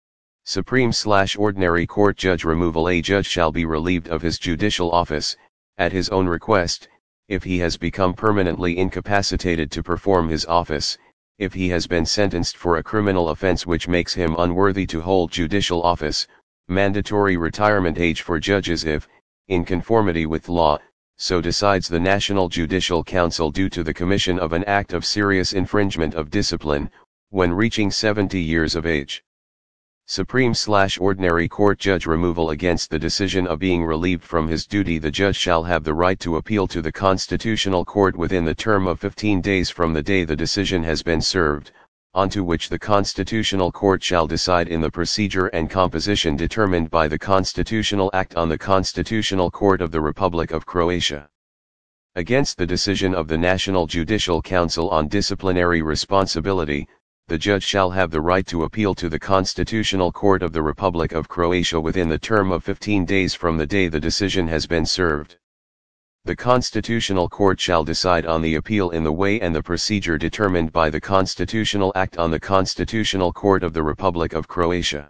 Supreme/Ordinary Court judge removal A judge shall be relieved of his judicial office, at his own request, if he has become permanently incapacitated to perform his office, if he has been sentenced for a criminal offense which makes him unworthy to hold judicial office, mandatory retirement age for judges if, in conformity with law, so decides the National Judicial Council due to the commission of an act of serious infringement of discipline, when reaching 70 years of age. Supreme/Ordinary Court judge removal against the decision of being relieved from his duty the judge shall have the right to appeal to the Constitutional Court within the term of 15 days from the day the decision has been served, onto which the Constitutional Court shall decide in the procedure and composition determined by the Constitutional Act on the Constitutional Court of the Republic of Croatia. Against the decision of the National Judicial Council on disciplinary responsibility, the judge shall have the right to appeal to the Constitutional Court of the Republic of Croatia within the term of 15 days from the day the decision has been served. The Constitutional Court shall decide on the appeal in the way and the procedure determined by the Constitutional Act on the Constitutional Court of the Republic of Croatia.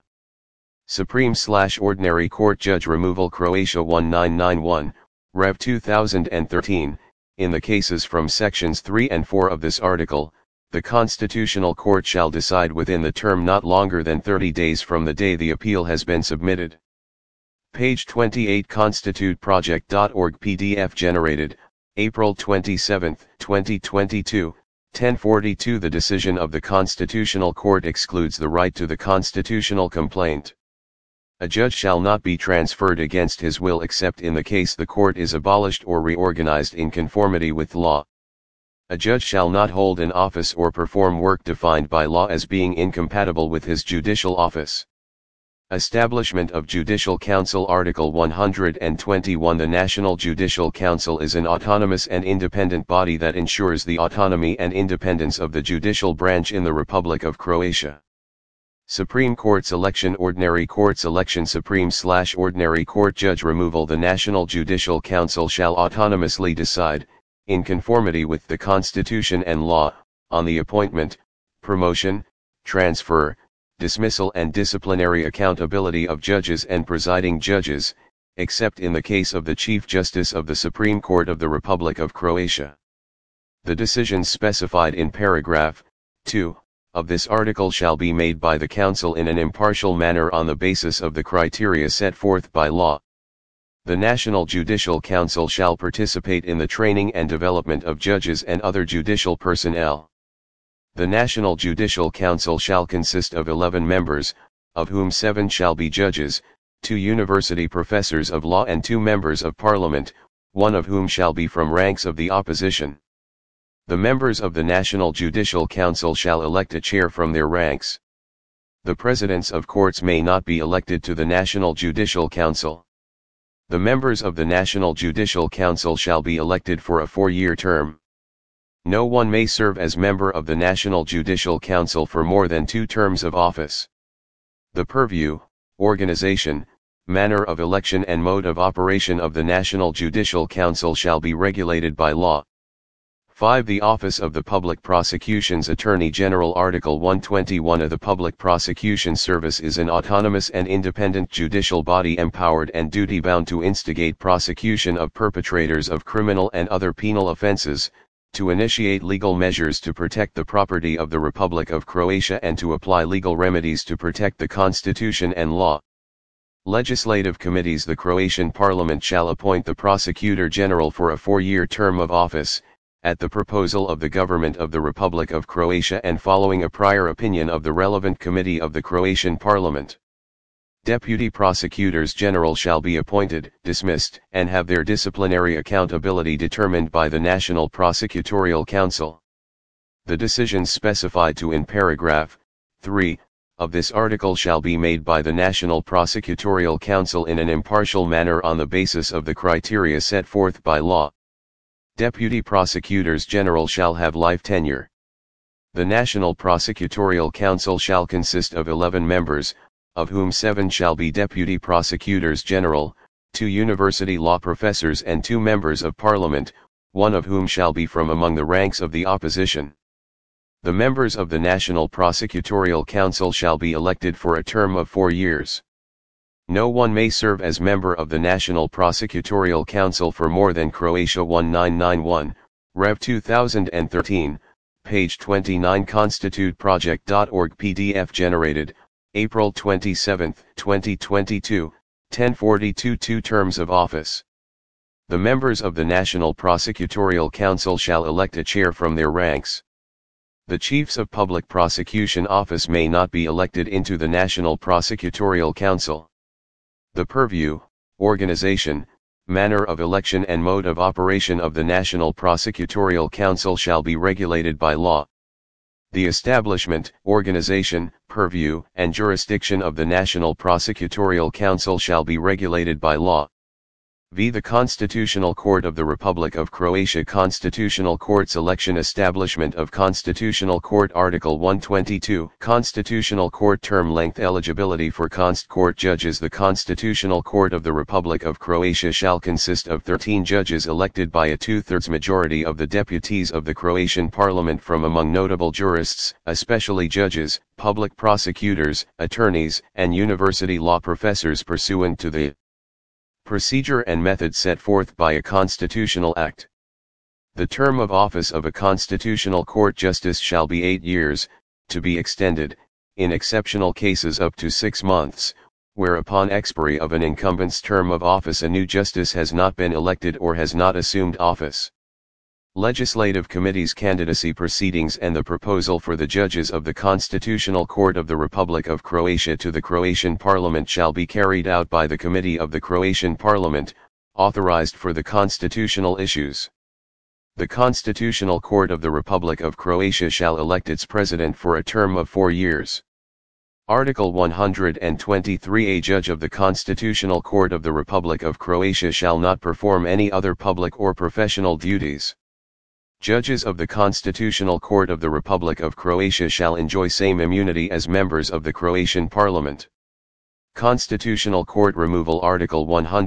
Supreme/Ordinary Court judge removal Croatia 1991, Rev 2013, in the cases from sections 3 and 4 of this article, the Constitutional Court shall decide within the term not longer than 30 days from the day the appeal has been submitted. Page 28 constituteproject.org PDF generated, April 27, 2022, 1042 The decision of the Constitutional Court excludes the right to the constitutional complaint. A judge shall not be transferred against his will except in the case the court is abolished or reorganized in conformity with law. A judge shall not hold an office or perform work defined by law as being incompatible with his judicial office. Establishment of Judicial Council Article 121 The National Judicial Council is an autonomous and independent body that ensures the autonomy and independence of the judicial branch in the Republic of Croatia. Supreme Court selection Ordinary Court selection Supreme/Ordinary Court judge removal The National Judicial Council shall autonomously decide, in conformity with the Constitution and law, on the appointment, promotion, transfer, dismissal and disciplinary accountability of judges and presiding judges, except in the case of the Chief Justice of the Supreme Court of the Republic of Croatia. The decisions specified in paragraph 2 of this article shall be made by the Council in an impartial manner on the basis of the criteria set forth by law. The National Judicial Council shall participate in the training and development of judges and other judicial personnel. The National Judicial Council shall consist of 11 members, of whom 7 shall be judges, 2 university professors of law and 2 members of parliament, one of whom shall be from ranks of the opposition. The members of the National Judicial Council shall elect a chair from their ranks. The presidents of courts may not be elected to the National Judicial Council. The members of the National Judicial Council shall be elected for a 4-year term. No one may serve as member of the National Judicial Council for more than 2 terms of office. The purview, organization, manner of election and mode of operation of the National Judicial Council shall be regulated by law. 5. The Office of the Public Prosecution's Attorney General. Article 121 of the Public Prosecution Service is an autonomous and independent judicial body empowered and duty-bound to instigate prosecution of perpetrators of criminal and other penal offenses, to initiate legal measures to protect the property of the Republic of Croatia and to apply legal remedies to protect the Constitution and law. Legislative committees. The Croatian Parliament shall appoint the Prosecutor General for a 4-year term of office, at the proposal of the Government of the Republic of Croatia and following a prior opinion of the relevant committee of the Croatian Parliament. Deputy Prosecutors General shall be appointed, dismissed, and have their disciplinary accountability determined by the National Prosecutorial Council. The decisions specified to in paragraph 3 of this article shall be made by the National Prosecutorial Council in an impartial manner on the basis of the criteria set forth by law. Deputy Prosecutors General shall have life tenure. The National Prosecutorial Council shall consist of 11 members, of whom 7 shall be Deputy Prosecutors General, 2 university law professors and 2 members of Parliament, one of whom shall be from among the ranks of the opposition. The members of the National Prosecutorial Council shall be elected for a term of 4 years. No one may serve as member of the National Prosecutorial Council for more than Croatia 1991, Rev 2013, page 29 constituteproject.org PDF generated, April 27, 2022, 10:42 2 terms of office. The members of the National Prosecutorial Council shall elect a chair from their ranks. The Chiefs of Public Prosecution Office may not be elected into the National Prosecutorial Council. The purview, organization, manner of election and mode of operation of the National Prosecutorial Council shall be regulated by law. The establishment, organization, purview, and jurisdiction of the National Prosecutorial Council shall be regulated by law. V. The Constitutional Court of the Republic of Croatia. Constitutional Court's election. Establishment of Constitutional Court. Article 122. Constitutional Court term length. Eligibility for Const Court judges. The Constitutional Court of the Republic of Croatia shall consist of 13 judges elected by a 2/3 majority of the deputies of the Croatian Parliament from among notable jurists, especially judges, public prosecutors, attorneys, and university law professors pursuant to the procedure and method set forth by a constitutional act. The term of office of a Constitutional Court justice shall be 8 years, to be extended, in exceptional cases up to 6 months, where upon expiry of an incumbent's term of office a new justice has not been elected or has not assumed office. Legislative committees' candidacy proceedings and the proposal for the judges of the Constitutional Court of the Republic of Croatia to the Croatian Parliament shall be carried out by the Committee of the Croatian Parliament, authorized for the constitutional issues. The Constitutional Court of the Republic of Croatia shall elect its president for a term of 4 years. Article 123. A judge of the Constitutional Court of the Republic of Croatia shall not perform any other public or professional duties. Judges of the Constitutional Court of the Republic of Croatia shall enjoy same immunity as members of the Croatian Parliament. Constitutional Court removal. Article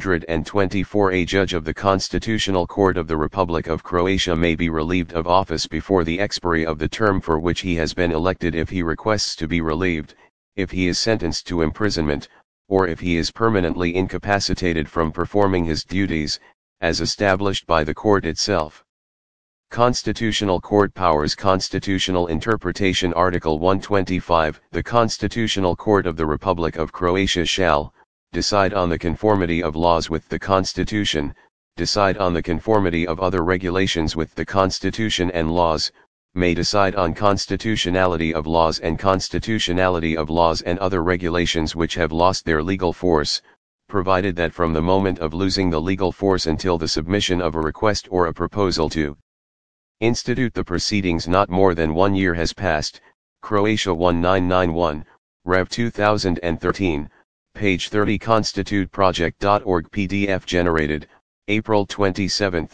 124. A judge of the Constitutional Court of the Republic of Croatia may be relieved of office before the expiry of the term for which he has been elected if he requests to be relieved, if he is sentenced to imprisonment, or if he is permanently incapacitated from performing his duties, as established by the court itself. Constitutional Court powers. Constitutional interpretation. Article 125. The Constitutional Court of the Republic of Croatia shall decide on the conformity of laws with the Constitution, decide on the conformity of other regulations with the Constitution and laws, may decide on constitutionality of laws and constitutionality of laws and other regulations which have lost their legal force, provided that from the moment of losing the legal force until the submission of a request or a proposal to institute the proceedings not more than 1 year has passed. Croatia 1991, Rev 2013, page 30 constituteproject.org PDF generated, April 27,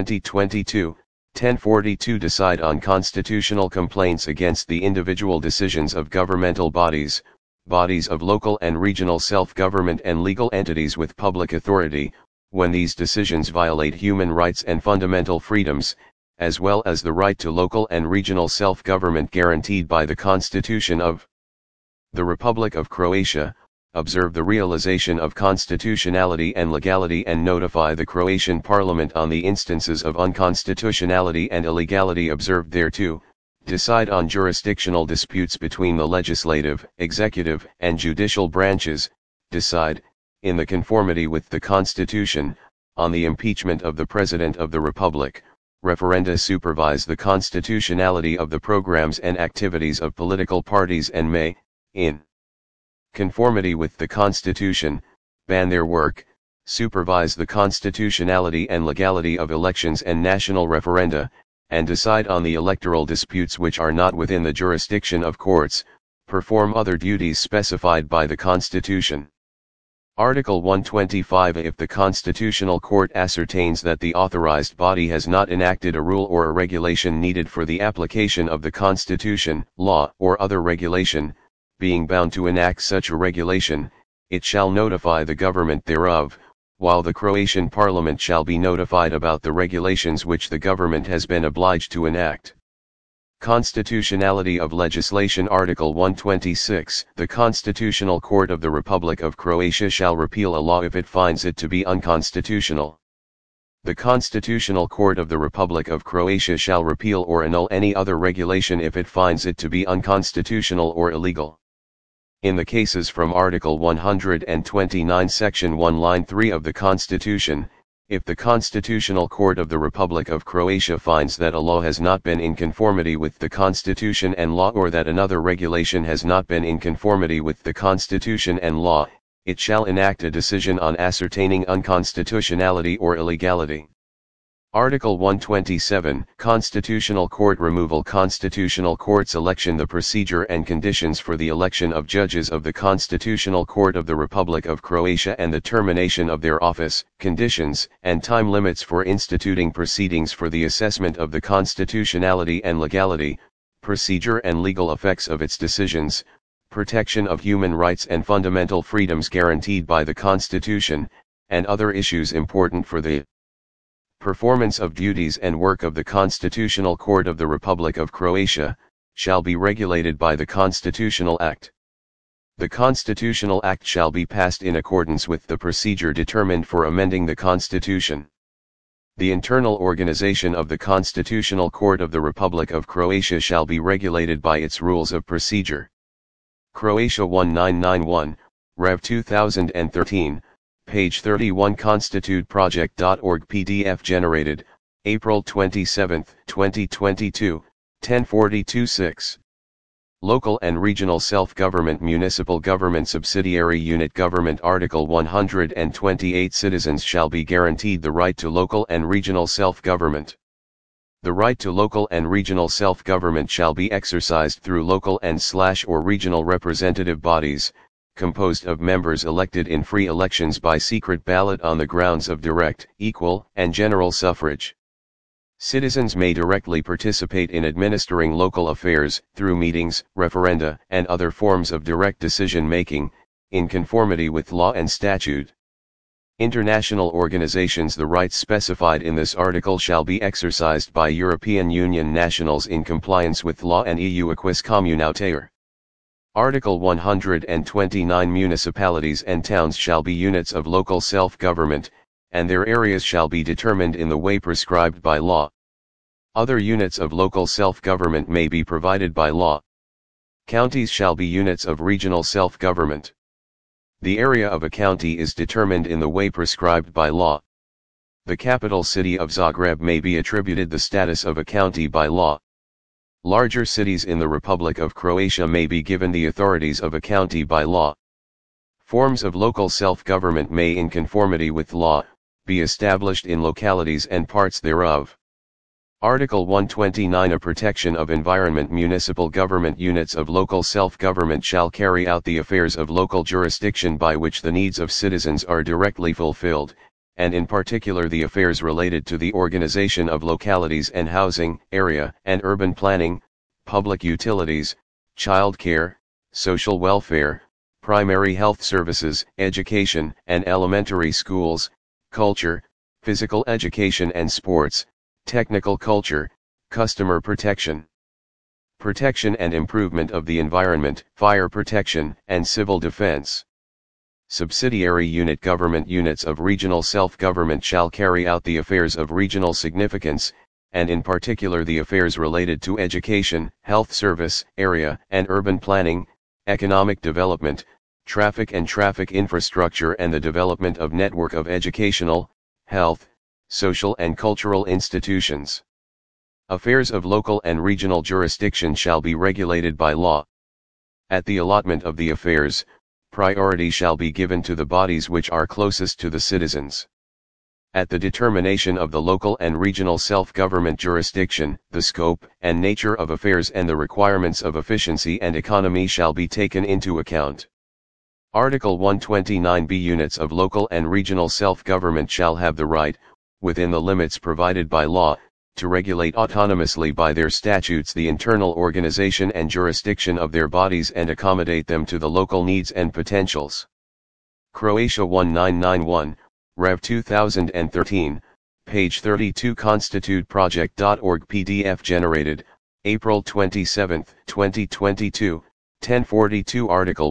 2022, 10:42 Decide on constitutional complaints against the individual decisions of governmental bodies, bodies of local and regional self-government and legal entities with public authority, when these decisions violate human rights and fundamental freedoms, as well as the right to local and regional self-government guaranteed by the Constitution of the Republic of Croatia. Observe the realization of constitutionality and legality and notify the Croatian Parliament on the instances of unconstitutionality and illegality observed thereto. Decide on jurisdictional disputes between the legislative, executive, and judicial branches. Decide, in the conformity with the Constitution, on the impeachment of the President of the Republic. Referenda supervise the constitutionality of the programs and activities of political parties and may, in conformity with the Constitution, ban their work, supervise the constitutionality and legality of elections and national referenda, and decide on the electoral disputes which are not within the jurisdiction of courts, perform other duties specified by the Constitution. Article 125 If the Constitutional Court ascertains that the authorized body has not enacted a rule or a regulation needed for the application of the Constitution, law, or other regulation, being bound to enact such a regulation, it shall notify the government thereof, while the Croatian Parliament shall be notified about the regulations which the government has been obliged to enact. Constitutionality of legislation Article 126 The Constitutional Court of the Republic of Croatia shall repeal a law if it finds it to be unconstitutional. The Constitutional Court of the Republic of Croatia shall repeal or annul any other regulation if it finds it to be unconstitutional or illegal. In the cases from Article 129 Section 1 Line 3 of the Constitution, if the Constitutional Court of the Republic of Croatia finds that a law has not been in conformity with the Constitution and law or that another regulation has not been in conformity with the Constitution and law, it shall enact a decision on ascertaining unconstitutionality or illegality. Article 127 Constitutional Court Removal Constitutional Court's election The procedure and conditions for the election of judges of the Constitutional Court of the Republic of Croatia and the termination of their office, conditions and time limits for instituting proceedings for the assessment of the constitutionality and legality, procedure and legal effects of its decisions, protection of human rights and fundamental freedoms guaranteed by the Constitution, and other issues important for the performance of duties and work of the Constitutional Court of the Republic of Croatia, shall be regulated by the Constitutional Act. The Constitutional Act shall be passed in accordance with the procedure determined for amending the Constitution. The internal organization of the Constitutional Court of the Republic of Croatia shall be regulated by its rules of procedure. Croatia 1991, Rev 2013, page 31 constituteproject.org PDF generated, April 27, 2022, 10:42-6. Local and Regional Self-Government Municipal Government Subsidiary Unit Government Article 128 Citizens shall be guaranteed the right to local and regional self-government. The right to local and regional self-government shall be exercised through local and/or regional representative bodies, composed of members elected in free elections by secret ballot on the grounds of direct, equal, and general suffrage. Citizens may directly participate in administering local affairs, through meetings, referenda, and other forms of direct decision-making, in conformity with law and statute. International organizations The rights specified in this article shall be exercised by European Union nationals in compliance with law and EU acquis communautaire. Article 129 Municipalities and towns shall be units of local self-government, and their areas shall be determined in the way prescribed by law. Other units of local self-government may be provided by law. Counties shall be units of regional self-government. The area of a county is determined in the way prescribed by law. The capital city of Zagreb may be attributed the status of a county by law. Larger cities in the Republic of Croatia may be given the authorities of a county by law. Forms of local self-government may, in conformity with law, be established in localities and parts thereof. Article 129 A protection of environment. Municipal government units of local self-government shall carry out the affairs of local jurisdiction by which the needs of citizens are directly fulfilled, and in particular the affairs related to the organization of localities and housing, area and urban planning, public utilities, child care, social welfare, primary health services, education and elementary schools, culture, physical education and sports, technical culture, customer protection, protection and improvement of the environment, fire protection, and civil defense. Subsidiary unit government units of regional self-government shall carry out the affairs of regional significance, and in particular the affairs related to education, health service, area and urban planning, economic development, traffic and traffic infrastructure and the development of network of educational, health, social and cultural institutions. Affairs of local and regional jurisdiction shall be regulated by law. At the allotment of the affairs, priority shall be given to the bodies which are closest to the citizens. At the determination of the local and regional self-government jurisdiction, the scope and nature of affairs and the requirements of efficiency and economy shall be taken into account. Article 129b Units of local and regional self-government shall have the right, within the limits provided by law, to regulate autonomously by their statutes the internal organization and jurisdiction of their bodies and accommodate them to the local needs and potentials. Croatia 1991, Rev 2013, page 32 constituteproject.org PDF generated, April 27, 2022, 1042 Article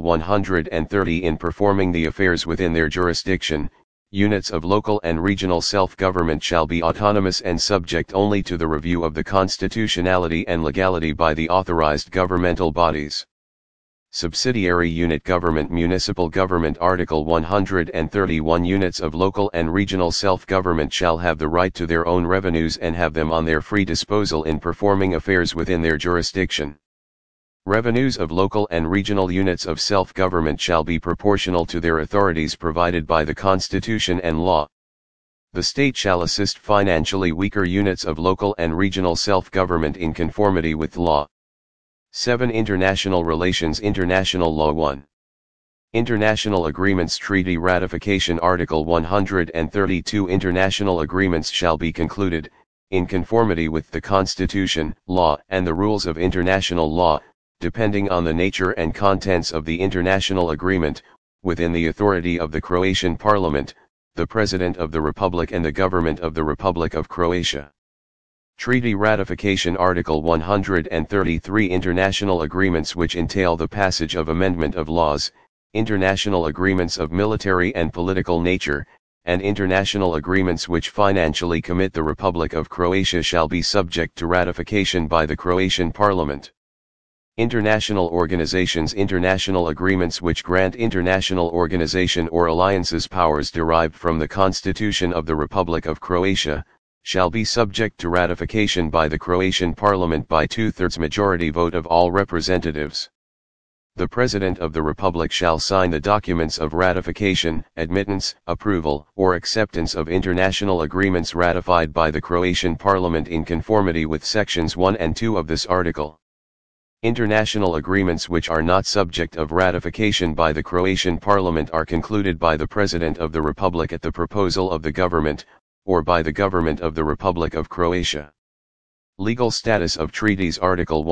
130 In performing the affairs within their jurisdiction, units of local and regional self-government shall be autonomous and subject only to the review of the constitutionality and legality by the authorized governmental bodies. Subsidiary unit government Municipal government Article 131 Units of local and regional self-government shall have the right to their own revenues and have them on their free disposal in performing affairs within their jurisdiction. Revenues of local and regional units of self-government shall be proportional to their authorities provided by the Constitution and law. The state shall assist financially weaker units of local and regional self-government in conformity with law. 7. International relations International Law 1. International agreements Treaty ratification Article 132 International agreements shall be concluded, in conformity with the Constitution, law and the rules of international law, depending on the nature and contents of the international agreement, within the authority of the Croatian Parliament, the President of the Republic and the Government of the Republic of Croatia. Treaty ratification Article 133 International agreements which entail the passage of amendment of laws, international agreements of military and political nature, and international agreements which financially commit the Republic of Croatia shall be subject to ratification by the Croatian Parliament. International organizations International agreements which grant international organization or alliances powers derived from the Constitution of the Republic of Croatia, shall be subject to ratification by the Croatian Parliament by 2/3 majority vote of all representatives. The President of the Republic shall sign the documents of ratification, admittance, approval, or acceptance of international agreements ratified by the Croatian Parliament in conformity with sections 1 and 2 of this article. International agreements which are not subject of ratification by the Croatian Parliament are concluded by the President of the Republic at the proposal of the government, or by the government of the Republic of Croatia. Legal status of treaties Article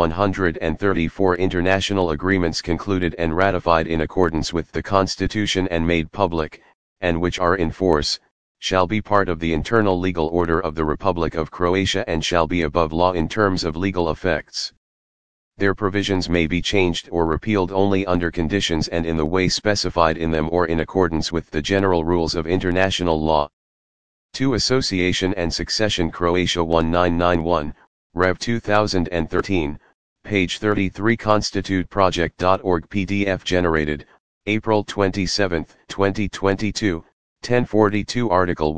134 International agreements concluded and ratified in accordance with the Constitution and made public, and which are in force, shall be part of the internal legal order of the Republic of Croatia and shall be above law in terms of legal effects. Their provisions may be changed or repealed only under conditions and in the way specified in them or in accordance with the general rules of international law. 2. Association and Succession Croatia 1991, Rev 2013, page 33 constituteproject.org PDF generated, April 27, 2022, 1042 Article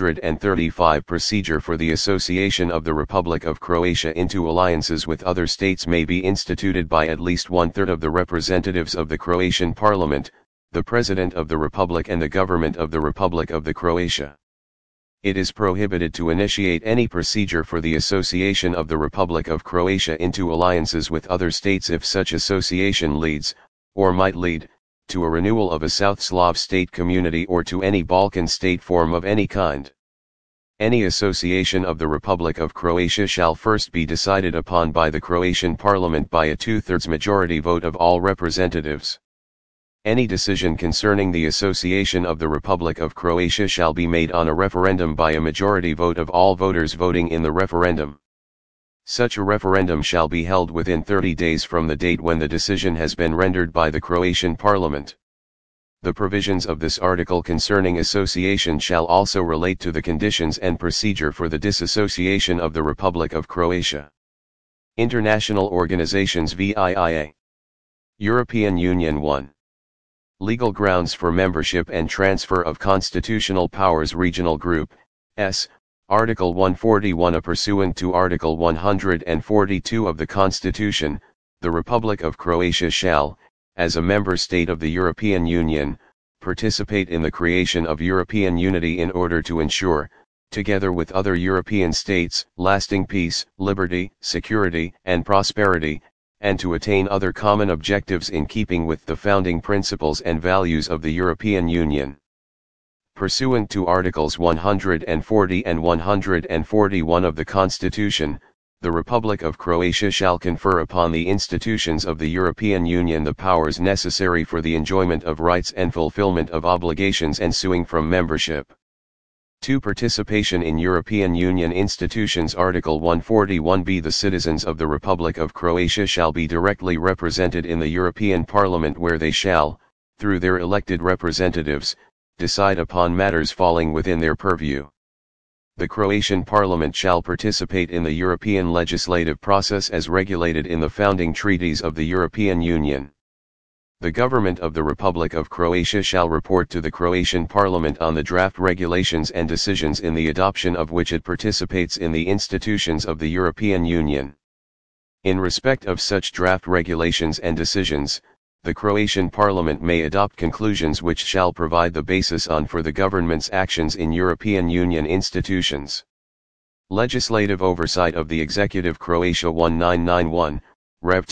135 Procedure for the association of the Republic of Croatia into alliances with other states may be instituted by at least 1/3 of the representatives of the Croatian Parliament, the President of the Republic and the Government of the Republic of the Croatia. It is prohibited to initiate any procedure for the association of the Republic of Croatia into alliances with other states if such association leads, or might lead, to a renewal of a South Slav state community or to any Balkan state form of any kind. Any association of the Republic of Croatia shall first be decided upon by the Croatian Parliament by a 2/3 majority vote of all representatives. Any decision concerning the association of the Republic of Croatia shall be made on a referendum by a majority vote of all voters voting in the referendum. Such a referendum shall be held within 30 days from the date when the decision has been rendered by the Croatian Parliament. The provisions of this article concerning association shall also relate to the conditions and procedure for the disassociation of the Republic of Croatia. International Organizations via European Union 1. Legal grounds for membership and transfer of constitutional powers. Regional Group, S. Article 141. Pursuant to Article 142 of the Constitution, the Republic of Croatia shall, as a member state of the European Union, participate in the creation of European unity in order to ensure, together with other European states, lasting peace, liberty, security, and prosperity, and to attain other common objectives in keeping with the founding principles and values of the European Union. Pursuant to Articles 140 and 141 of the Constitution, the Republic of Croatia shall confer upon the institutions of the European Union the powers necessary for the enjoyment of rights and fulfillment of obligations ensuing from membership. 2. Participation in European Union institutions. Article 141b. The citizens of the Republic of Croatia shall be directly represented in the European Parliament, where they shall, through their elected representatives, decide upon matters falling within their purview. The Croatian Parliament shall participate in the European legislative process as regulated in the founding treaties of the European Union. The government of the Republic of Croatia shall report to the Croatian Parliament on the draft regulations and decisions in the adoption of which it participates in the institutions of the European Union. In respect of such draft regulations and decisions, the Croatian Parliament may adopt conclusions which shall provide the basis on for the government's actions in European Union institutions. Legislative oversight of the Executive. Croatia 1991, Rev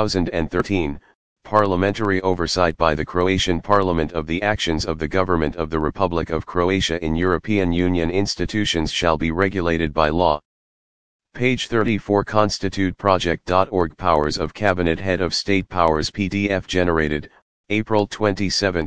2013. Parliamentary oversight by the Croatian Parliament of the actions of the government of the Republic of Croatia in European Union institutions shall be regulated by law. Page 34. ConstituteProject.org. Powers of Cabinet. Head of State Powers. PDF generated, April 27,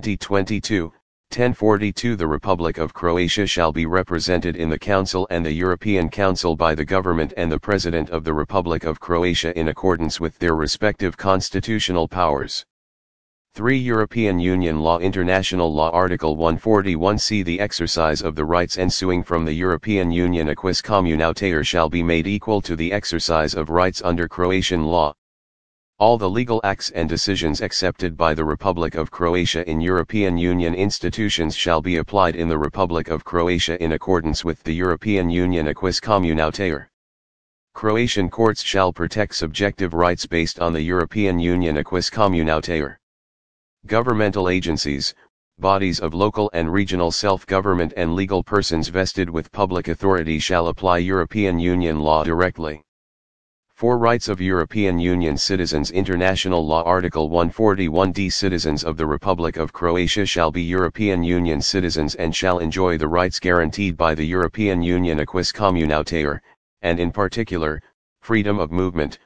2022, 10:42. The Republic of Croatia shall be represented in the Council and the European Council by the government and the President of the Republic of Croatia in accordance with their respective constitutional powers. 3. European Union Law. International Law. Article 141c. The exercise of the rights ensuing from the European Union acquis communautaire shall be made equal to the exercise of rights under Croatian law. All the legal acts and decisions accepted by the Republic of Croatia in European Union institutions shall be applied in the Republic of Croatia in accordance with the European Union acquis communautaire. Croatian courts shall protect subjective rights based on the European Union acquis communautaire. Governmental agencies, bodies of local and regional self-government and legal persons vested with public authority shall apply European Union law directly. 4. Rights of European Union citizens. International Law. Article 141d. Citizens of the Republic of Croatia shall be European Union citizens and shall enjoy the rights guaranteed by the European Union acquis communautaire, and in particular, freedom of movement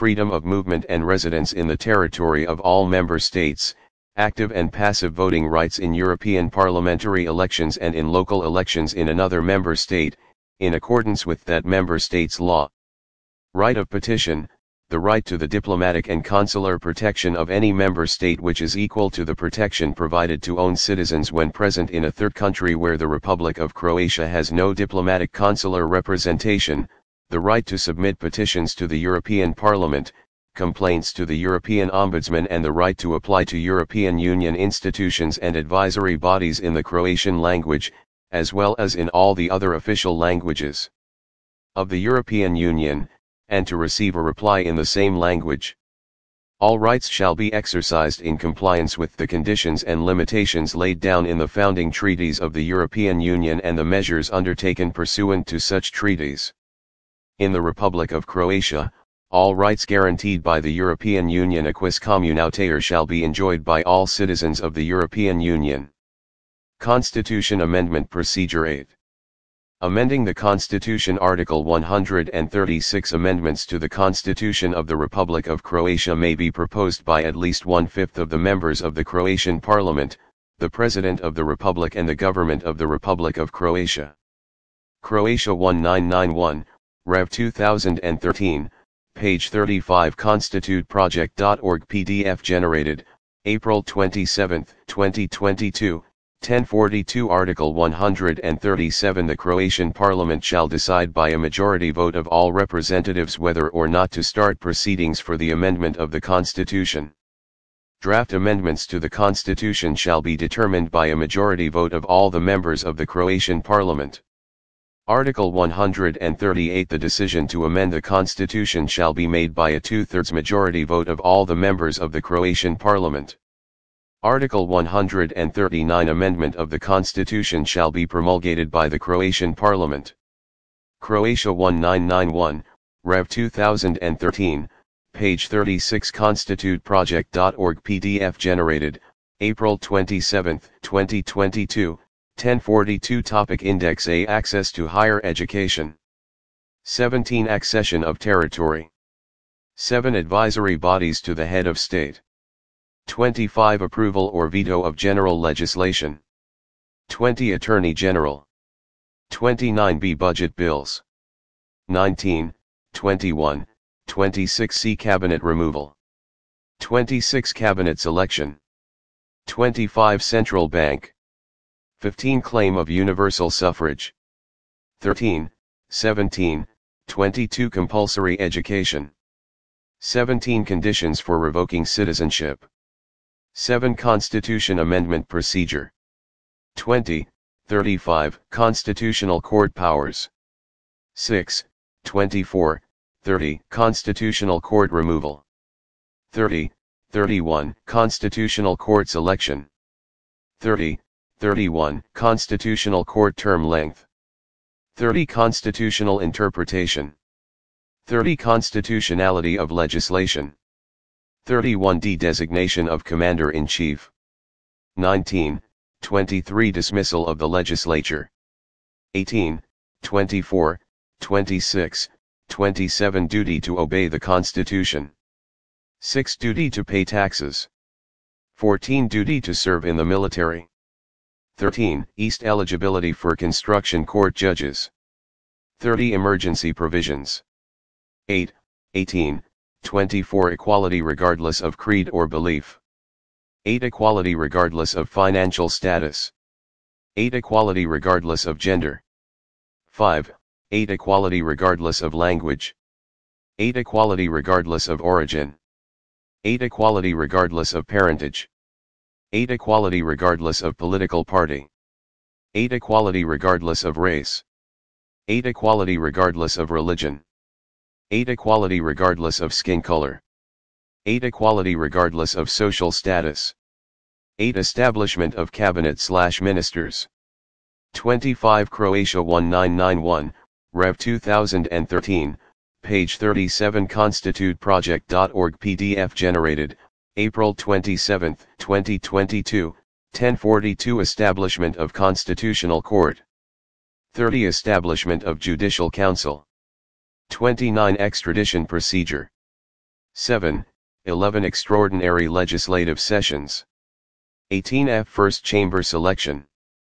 and residence in the territory of all member states, active and passive voting rights in European parliamentary elections and in local elections in another member state, in accordance with that member state's law. Right of petition, the right to the diplomatic and consular protection of any member state which is equal to the protection provided to own citizens when present in a third country where the Republic of Croatia has no diplomatic consular representation, the right to submit petitions to the European Parliament, complaints to the European Ombudsman, and the right to apply to European Union institutions and advisory bodies in the Croatian language, as well as in all the other official languages of the European Union, and to receive a reply in the same language. All rights shall be exercised in compliance with the conditions and limitations laid down in the founding treaties of the European Union and the measures undertaken pursuant to such treaties. In the Republic of Croatia, all rights guaranteed by the European Union quis communautar shall be enjoyed by all citizens of the European Union. Constitution Amendment Procedure 8. Amending the Constitution. Article 136. Amendments to the Constitution of the Republic of Croatia may be proposed by at least 1/5 of the members of the Croatian Parliament, the President of the Republic and the Government of the Republic of Croatia. Croatia 1991, Rev 2013, page 35. ConstituteProject.org PDF generated, April 27, 2022. 1042 Article 137 The Croatian Parliament shall decide by a majority vote of all representatives whether or not to start proceedings for the amendment of the Constitution. Draft amendments to the Constitution shall be determined by a majority vote of all the members of the Croatian Parliament. Article 138 The decision to amend the Constitution shall be made by a 2/3 majority vote of all the members of the Croatian Parliament. Article 139 Amendment of the Constitution shall be promulgated by the Croatian Parliament. Croatia 1991, Rev 2013, page 36. ConstituteProject.org PDF generated, April 27, 2022, 1042 Topic Index A Access to Higher Education. 17 Accession of Territory. 7 Advisory Bodies to the Head of State. 25 Approval or veto of general legislation. 20 Attorney General. 29b Budget bills. 19, 21, 26c Cabinet removal. 26 Cabinet selection. 25 Central Bank. 15 Claim of universal suffrage. 13, 17, 22 Compulsory education. 17 Conditions for revoking citizenship. 7 Constitution Amendment Procedure. 20, 35 Constitutional Court powers. 6, 24, 30 Constitutional Court removal. 30, 31 Constitutional Court selection. 30, 31 Constitutional Court term length. 30 Constitutional interpretation. 30 Constitutionality of legislation. 31d Designation of Commander-in-Chief. 19, 23 Dismissal of the legislature. 18, 24, 26, 27 Duty to obey the Constitution. 6 Duty to pay taxes. 14 Duty to serve in the military. 13 East eligibility for construction court judges. 30 Emergency provisions. 8, 18, 24 Equality regardless of creed or belief. 8 Equality regardless of financial status. 8 Equality regardless of gender. 5, 8 Equality regardless of language. 8 Equality regardless of origin. 8 Equality regardless of parentage. 8 Equality regardless of political party. 8 Equality regardless of race. 8 Equality regardless of religion. 8 Equality regardless of skin color. 8 Equality regardless of social status. 8 Establishment of cabinet/ministers. 25 Croatia 1991, Rev 2013, page 37 ConstituteProject.org PDF generated, April 27, 2022, 1042 Establishment of Constitutional Court. 30 Establishment of Judicial Council. 29 Extradition Procedure. 7, 11 Extraordinary Legislative Sessions. 18F First Chamber Selection.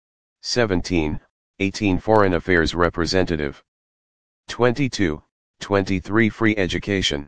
17, 18 Foreign Affairs Representative. 22, 23 Free Education.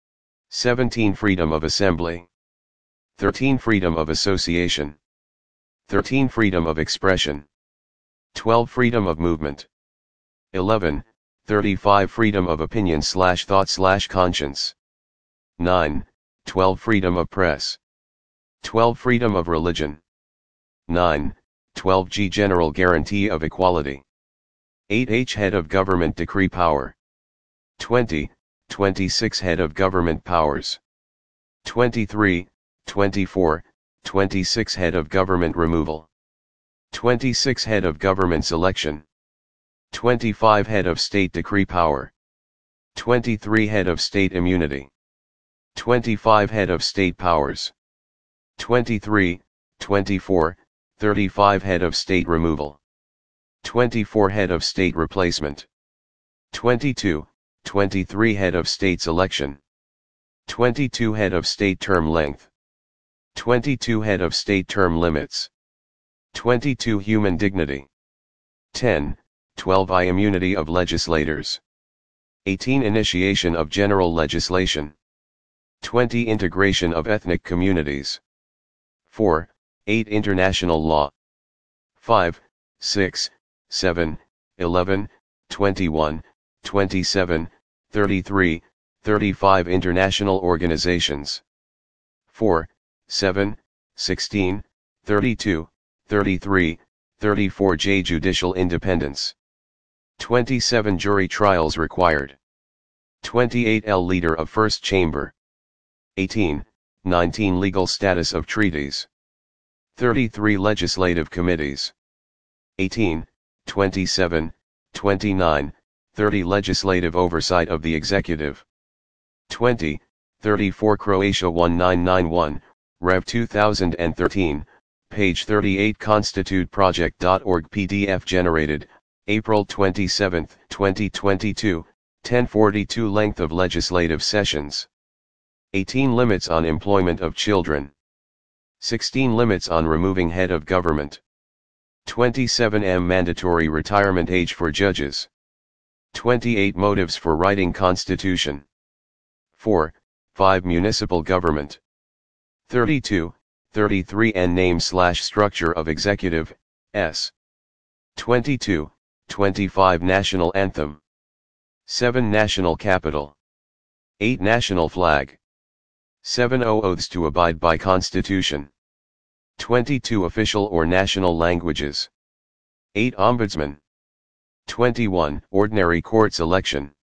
17 Freedom of Assembly. 13 Freedom of Association. 13 Freedom of Expression. 12 Freedom of Movement. 11, 35 Freedom of Opinion/Thought/Conscience. 9, 12 Freedom of Press. 12 Freedom of Religion. 9, 12G General Guarantee of Equality. 8H Head of Government Decree Power. 20, 26 Head of Government Powers. 23, 24, 26 Head of Government removal. 26 Head of Government selection. 25 Head of State decree power. 23 Head of State immunity. 25 Head of State powers. 23, 24, 35 Head of State removal. 24 Head of State replacement. 22, 23 Head of State selection. 22 Head of State term length. 22 Head of State term limits. 22 Human dignity. 10, 12 I immunity of legislators. 18 Initiation of general legislation. 20 Integration of ethnic communities. 4, 8 International law. 5, 6, 7, 11, 21, 27, 33, 35 International organizations. 4, 7, 16, 32, 33, 34 J Judicial independence. 27 Jury trials required. 28 L Leader of First Chamber. 18, 19 Legal status of treaties. 33 Legislative committees. 18, 27, 29, 30 Legislative oversight of the executive. 20, 34 Croatia 1991, Rev 2013, page 38 constituteproject.org PDF generated, April 27, 2022, 1042 Length of legislative sessions. 18 Limits on employment of children. 16 Limits on removing head of government. 27 Mandatory retirement age for judges. 28 Motives for writing constitution. 4, 5 Municipal government. 32, 33 Name/structure of executive, S. 22, 25 National anthem. 7 National capital. 8 National flag. 7 Oaths to abide by Constitution. 22 Official or national languages. 8 Ombudsman. 21 Ordinary courts election.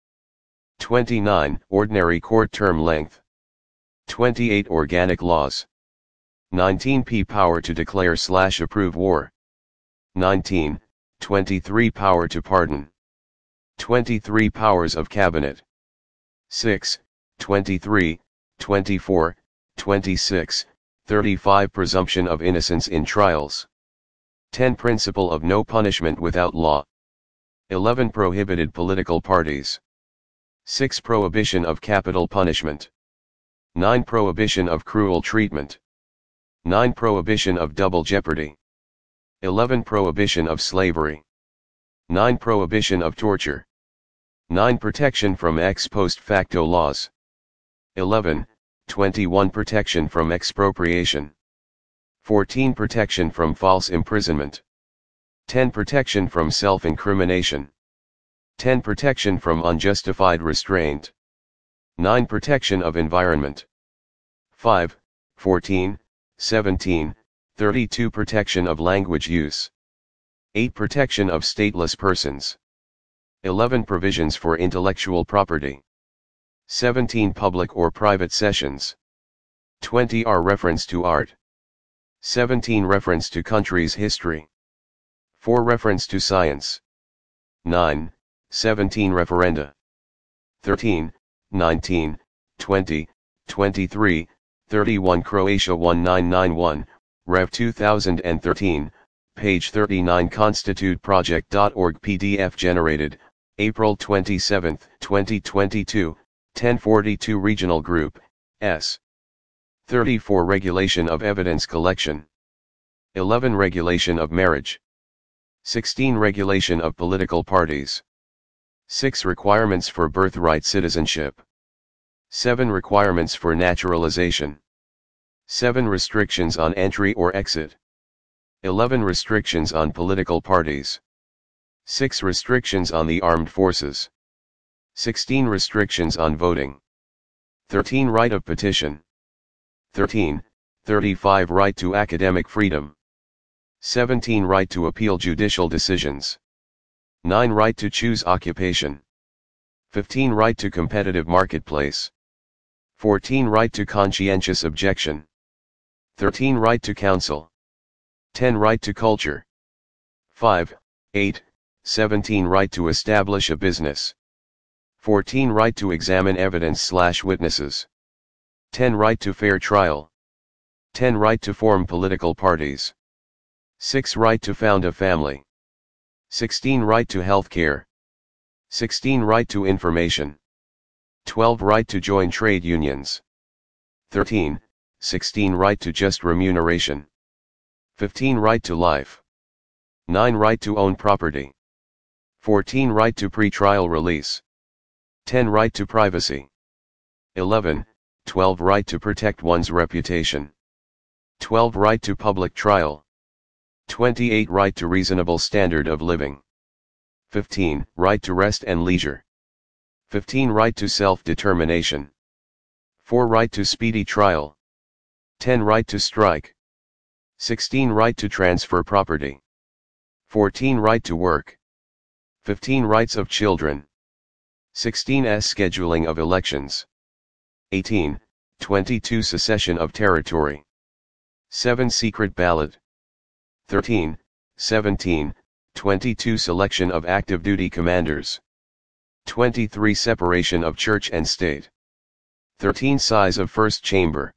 29 Ordinary court term length. 28 Organic laws. 19 P Power to declare/approve war. 19, 23 Power to pardon. 23 Powers of Cabinet. 6, 23, 24, 26, 35 Presumption of innocence in trials. 10 Principle of no punishment without law. 11 Prohibited political parties. 6 Prohibition of capital punishment. 9 Prohibition of cruel treatment. 9 Prohibition of double jeopardy. 11 Prohibition of slavery. 9 Prohibition of torture. 9 Protection from ex post facto laws. 11, 21 Protection from expropriation. 14 Protection from false imprisonment. 10 Protection from self-incrimination. 10 Protection from unjustified restraint. 9 Protection of environment. 5, 14, 17, 32 Protection of language use. 8 Protection of stateless persons. 11 Provisions for intellectual property. 17 Public or private sessions. 20 are reference to art. 17 Reference to country's history. 4 Reference to science. 9, 17 Referenda. 13, 19, 20, 23, 31 Croatia 1991, Rev 2013, page 39 constituteproject.org PDF generated, April 27, 2022, 1042 Regional Group, S. 34 Regulation of evidence collection. 11 Regulation of marriage. 16 Regulation of political parties. 6 Requirements for birthright citizenship. 7 Requirements for naturalization. 7 Restrictions on entry or exit. 11 Restrictions on political parties. 6 Restrictions on the armed forces. 16 Restrictions on voting. 13 Right of petition. 13, 35 Right to academic freedom. 17 Right to appeal judicial decisions. 9 Right to choose occupation. 15 Right to competitive marketplace. 14 Right to conscientious objection. 13 Right to counsel. 10 Right to culture. 5, 8, 17 Right to establish a business. 14 Right to examine evidence/witnesses. 10 Right to fair trial. 10 Right to form political parties. 6 Right to found a family. 16 Right to health care. 16 Right to information. 12 Right to join trade unions. 13, 16 Right to just remuneration. 15 Right to life. 9 Right to own property. 14 Right to pre-trial release. 10 Right to privacy. 11, 12 Right to protect one's reputation. 12 Right to public trial. 28 Right to reasonable standard of living. 15 Right to rest and leisure. 15 Right to self-determination. 4 Right to speedy trial. 10 Right to strike. 16 Right to transfer property. 14 Right to work. 15 Rights of children. 16 scheduling of elections. 18, 22 secession of territory. 7 secret ballot. 13, 17, 22 selection of active duty commanders. 23 separation of church and state. 13 size of first chamber.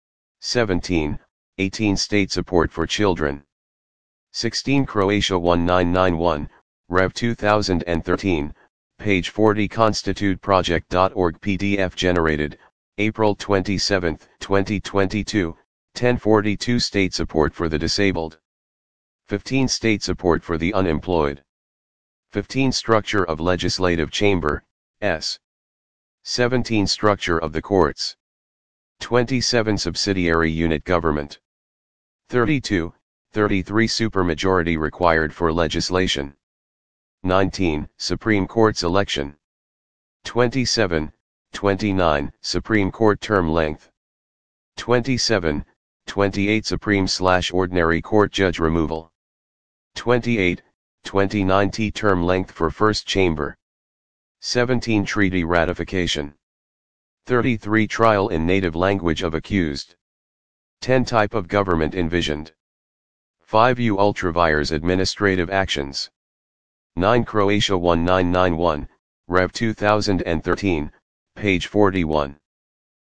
17, 18 state support for children. 16 Croatia 1991, Rev 2013, page 40 constituteproject.org PDF generated, April 27, 2022, 1042 state support for the disabled. 15 state support for the unemployed. 15 structure of legislative chamber, S. 17 structure of the courts. 27 subsidiary unit government. 32, 33 supermajority required for legislation. 19 Supreme Court's election. 27, 29 Supreme Court term length. 27, 28 Supreme/Ordinary Court judge removal. 28, 29 T term length for first chamber. 17 treaty ratification. 33 trial in native language of accused. 10 type of government envisioned. 5 U ultravires administrative actions. 9 Croatia 1991, Rev 2013, page 41.